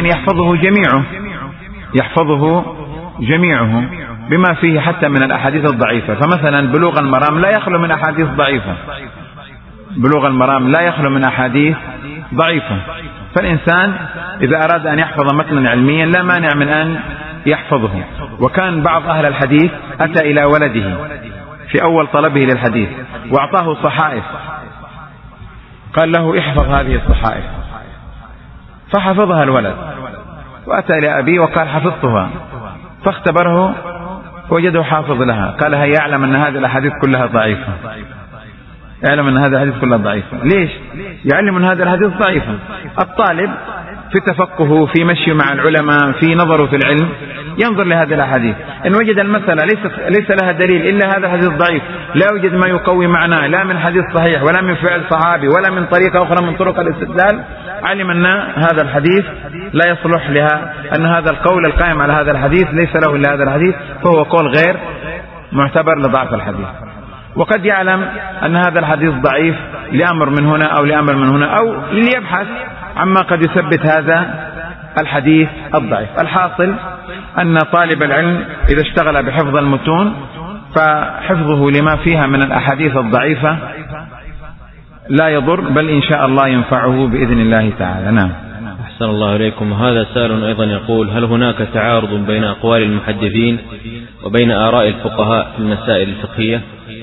يحفظه جميعه بما فيه حتى من الأحاديث الضعيفة. فمثلا بلوغ المرام لا يخلو من أحاديث ضعيفة، بلوغ المرام لا يخلو من أحاديث ضعيفة. فالإنسان إذا أراد أن يحفظ متنا علميا لا مانع من أن يحفظه. وكان بعض أهل الحديث أتى إلى ولده في أول طلبه للحديث وأعطاه صحائف، قال له احفظ هذه الصحائف، فحفظها الولد. وأتى إلى أبيه وقال حفظتها، فاختبره وجده حافظ لها. قال هي يعلم أن هذه الأحاديث كلها ضعيفة، يعلم أن هذه الحديث كلها ضعيفة. ليش؟ يعلم أن هذه الحديث ضعيفة. الطالب في تفقهه في مشي مع العلماء في نظره في العلم ينظر لهذه الأحاديث، إن وجد المسألة ليس لها دليل إلا هذا الحديث ضعيف، لا يوجد ما يقوي معناه لا من حديث صحيح ولا من فعل صحابي ولا من طريقة أخرى من طرق الاستدلال، علم أن هذا الحديث لا يصلح لها، أن هذا القول القائم على هذا الحديث ليس له إلا هذا الحديث، فهو قول غير معتبر لضعف الحديث. وقد يعلم أن هذا الحديث ضعيف لأمر من هنا أو لأمر من هنا، أو ليبحث عما قد يثبت هذا الحديث الضعيف. الحاصل أن طالب العلم إذا اشتغل بحفظ المتون فحفظه لما فيها من الأحاديث الضعيفة لا يضر، بل إن شاء الله ينفعه بإذن الله تعالى. نعم. أحسن الله إليكم. هذا سائل أيضا يقول: هل هناك تعارض بين أقوال المحدثين وبين آراء الفقهاء في المسائل الفقهية؟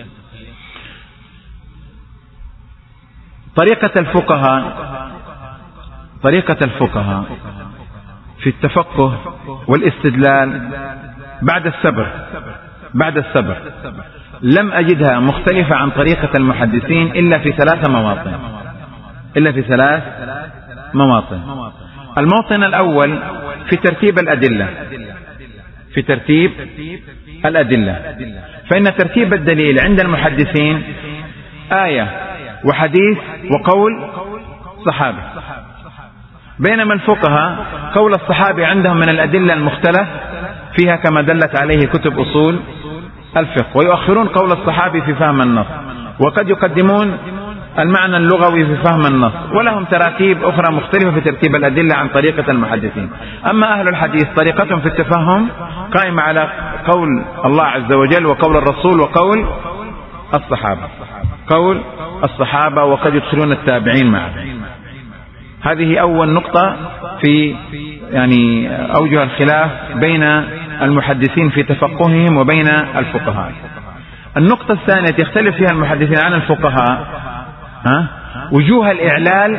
طريقة الفقهاء في التفقه والاستدلال بعد الصبر لم أجدها مختلفة عن طريقة المحدثين إلا في ثلاث مواطن. الموطن الأول في ترتيب الأدلة، فإن ترتيب الدليل عند المحدثين آية وحديث وقول صحابي، بينما الفقهاء قول الصحابي عندهم من الأدلة المختلف فيها كما دلت عليه كتب أصول الفقه، ويؤخرون قول الصحابي في فهم النص، وقد يقدمون المعنى اللغوي في فهم النص، ولهم تراتيب أخرى مختلفة في ترتيب الأدلة عن طريقة المحدثين. أما أهل الحديث طريقتهم في التفهم قائمة على قول الله عز وجل وقول الرسول وقول الصحابة وقد يدخلون التابعين معه. هذه أول نقطة في أوجه الخلاف بين المحدثين في تفقههم وبين الفقهاء. النقطة الثانية يختلف فيها المحدثين عن الفقهاء وجوه الإعلال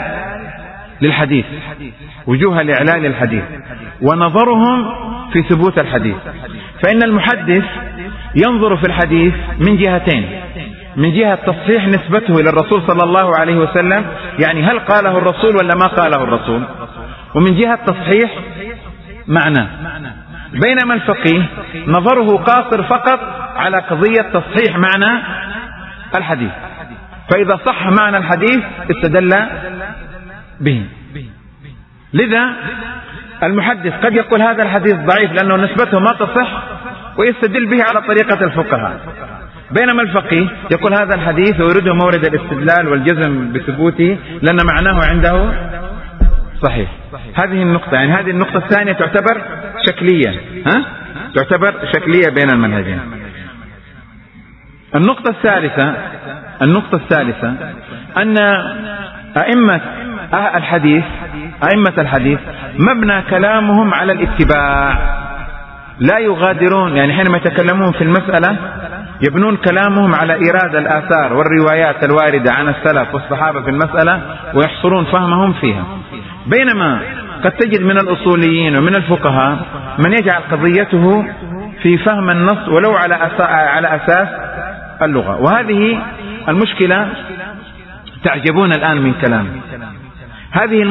للحديث ونظرهم في ثبوت الحديث. فإن المحدث ينظر في الحديث من جهتين: من جهة تصحيح نسبته إلى الرسول صلى الله عليه وسلم، يعني هل قاله الرسول ولا ما قاله الرسول، ومن جهة تصحيح معناه. بينما الفقيه نظره قاصر فقط على قضية تصحيح معنى الحديث، فإذا صح معنى الحديث استدل به. لذا المحدث قد يقول هذا الحديث ضعيف لأنه نسبته ما تصح ويستدل به على طريقة الفقهاء، بينما الفقيه يقول هذا الحديث ويريده مورد الاستدلال والجزم بثبوته لأن معناه عنده صحيح. هذه النقطة، يعني هذه النقطة الثانية تعتبر شكلية، تعتبر شكلية بين المنهجين. النقطة الثالثة أن أئمة الحديث مبنى كلامهم على الاتباع، لا يغادرون، يعني حينما يتكلمون في المسألة يبنون كلامهم على إيراد الآثار والروايات الواردة عن السلف والصحابة في المسألة ويحصرون فهمهم فيها، بينما قد تجد من الأصوليين ومن الفقهاء من يجعل قضيته في فهم النص ولو على أساس اللغة. وهذه المشكلة تعجبون الآن من كلام. هذه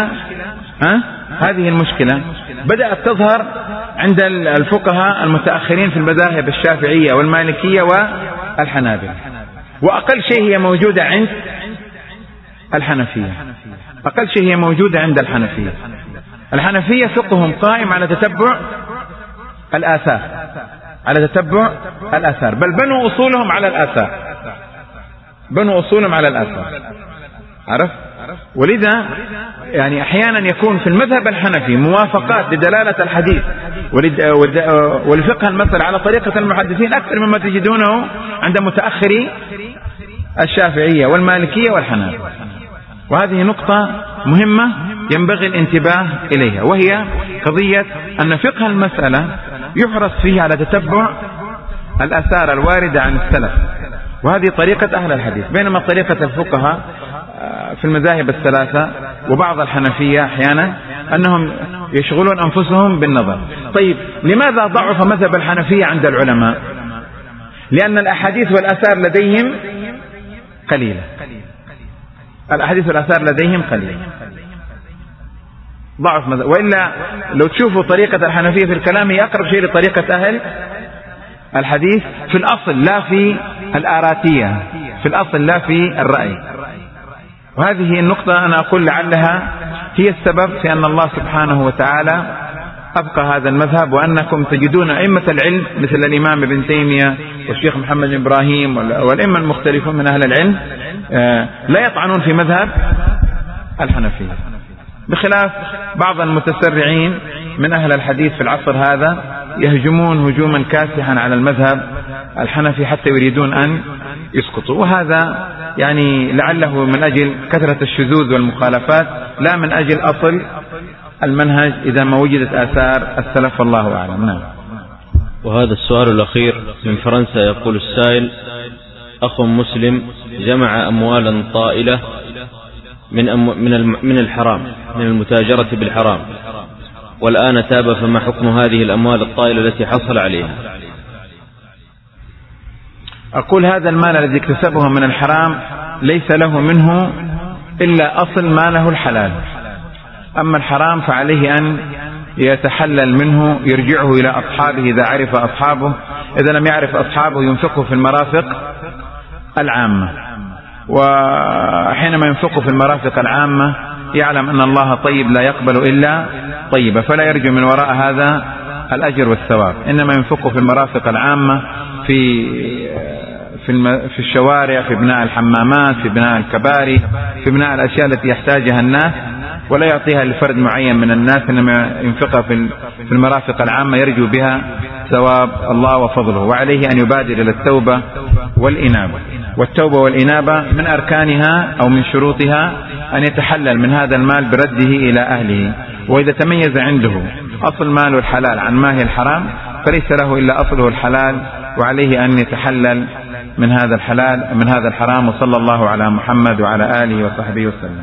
المشكلة بدأت تظهر عند الفقهاء المتأخرين في المذاهب الشافعية والمالكية والحنابلة، وأقل شيء هي موجودة عند الحنفية. الحنفية فقههم قائم على تتبع الآثار، بل بنوا أصولهم على الآثار. عرف؟ ولذا يعني أحيانا يكون في المذهب الحنفي موافقات لدلالة الحديث والفقه المثل على طريقة المحدثين أكثر مما تجدونه عند متأخري الشافعية والمالكية والحنابلة. وهذه نقطة مهمة ينبغي الانتباه إليها، وهي قضية أن فقه المسألة يحرص فيه على تتبع الآثار الواردة عن السلف، وهذه طريقة أهل الحديث، بينما طريقة الفقهاء في المذاهب الثلاثة وبعض الحنفية أحيانا أنهم يشغلون أنفسهم بالنظر. طيب لماذا ضعف مذهب الحنفية عند العلماء؟ لأن الأحاديث والآثار لديهم قليلة. ضعف مذهب. وإلا لو تشوفوا طريقة الحنفية في الكلام هي أقرب شيء لطريقة أهل الحديث في الأصل، لا في الآراتية، لا في الرأي. وهذه النقطة أنا أقول لعلها هي السبب في أن الله سبحانه وتعالى أبقى هذا المذهب، وأنكم تجدون أئمة العلم مثل الإمام ابن تيمية والشيخ محمد بن إبراهيم والأئمة المختلفون من أهل العلم لا يطعنون في مذهب الحنفية، بخلاف بعض المتسرعين من أهل الحديث في العصر هذا يهجمون هجوما كاسحا على المذهب الحنفي حتى يريدون أن يسقطوا. وهذا يعني لعله من أجل كثرة الشذوذ والمخالفات، لا من أجل أصل المنهج إذا ما وجدت آثار السلف، والله أعلم. نعم. وهذا السؤال الأخير من فرنسا، يقول السائل: أخ مسلم جمع أموالا طائلة من الحرام، من المتاجرة بالحرام، والآن تاب، فما حكم هذه الأموال الطائلة التي حصل عليها؟ أقول هذا المال الذي اكتسبه من الحرام ليس له منه إلا أصل ماله الحلال، أما الحرام فعليه أن يتحلل منه، يرجعه إلى أصحابه إذا عرف أصحابه، إذا لم يعرف أصحابه ينفقه في المرافق العامة، وحينما ينفقه في المرافق العامة يعلم أن الله طيب لا يقبل إلا طيبا، فلا يرجو من وراء هذا الأجر والثواب، إنما ينفقه في المرافق العامة، في الشوارع، في بناء الحمامات، في بناء الكباري، في بناء الأشياء التي يحتاجها الناس، ولا يعطيها لفرد معين من الناس، إنما ينفقها في المرافق العامة يرجو بها ثواب الله وفضله. وعليه أن يبادر إلى التوبة والإنابة، والتوبة والإنابة من أركانها أو من شروطها أن يتحلل من هذا المال برده إلى أهله، وإذا تميز عنده أصل مال الحلال عن ما هي الحرام فليس له إلا أصله الحلال، وعليه أن يتحلل من هذا الحرام. وصلى الله على محمد وعلى آله وصحبه وسلم.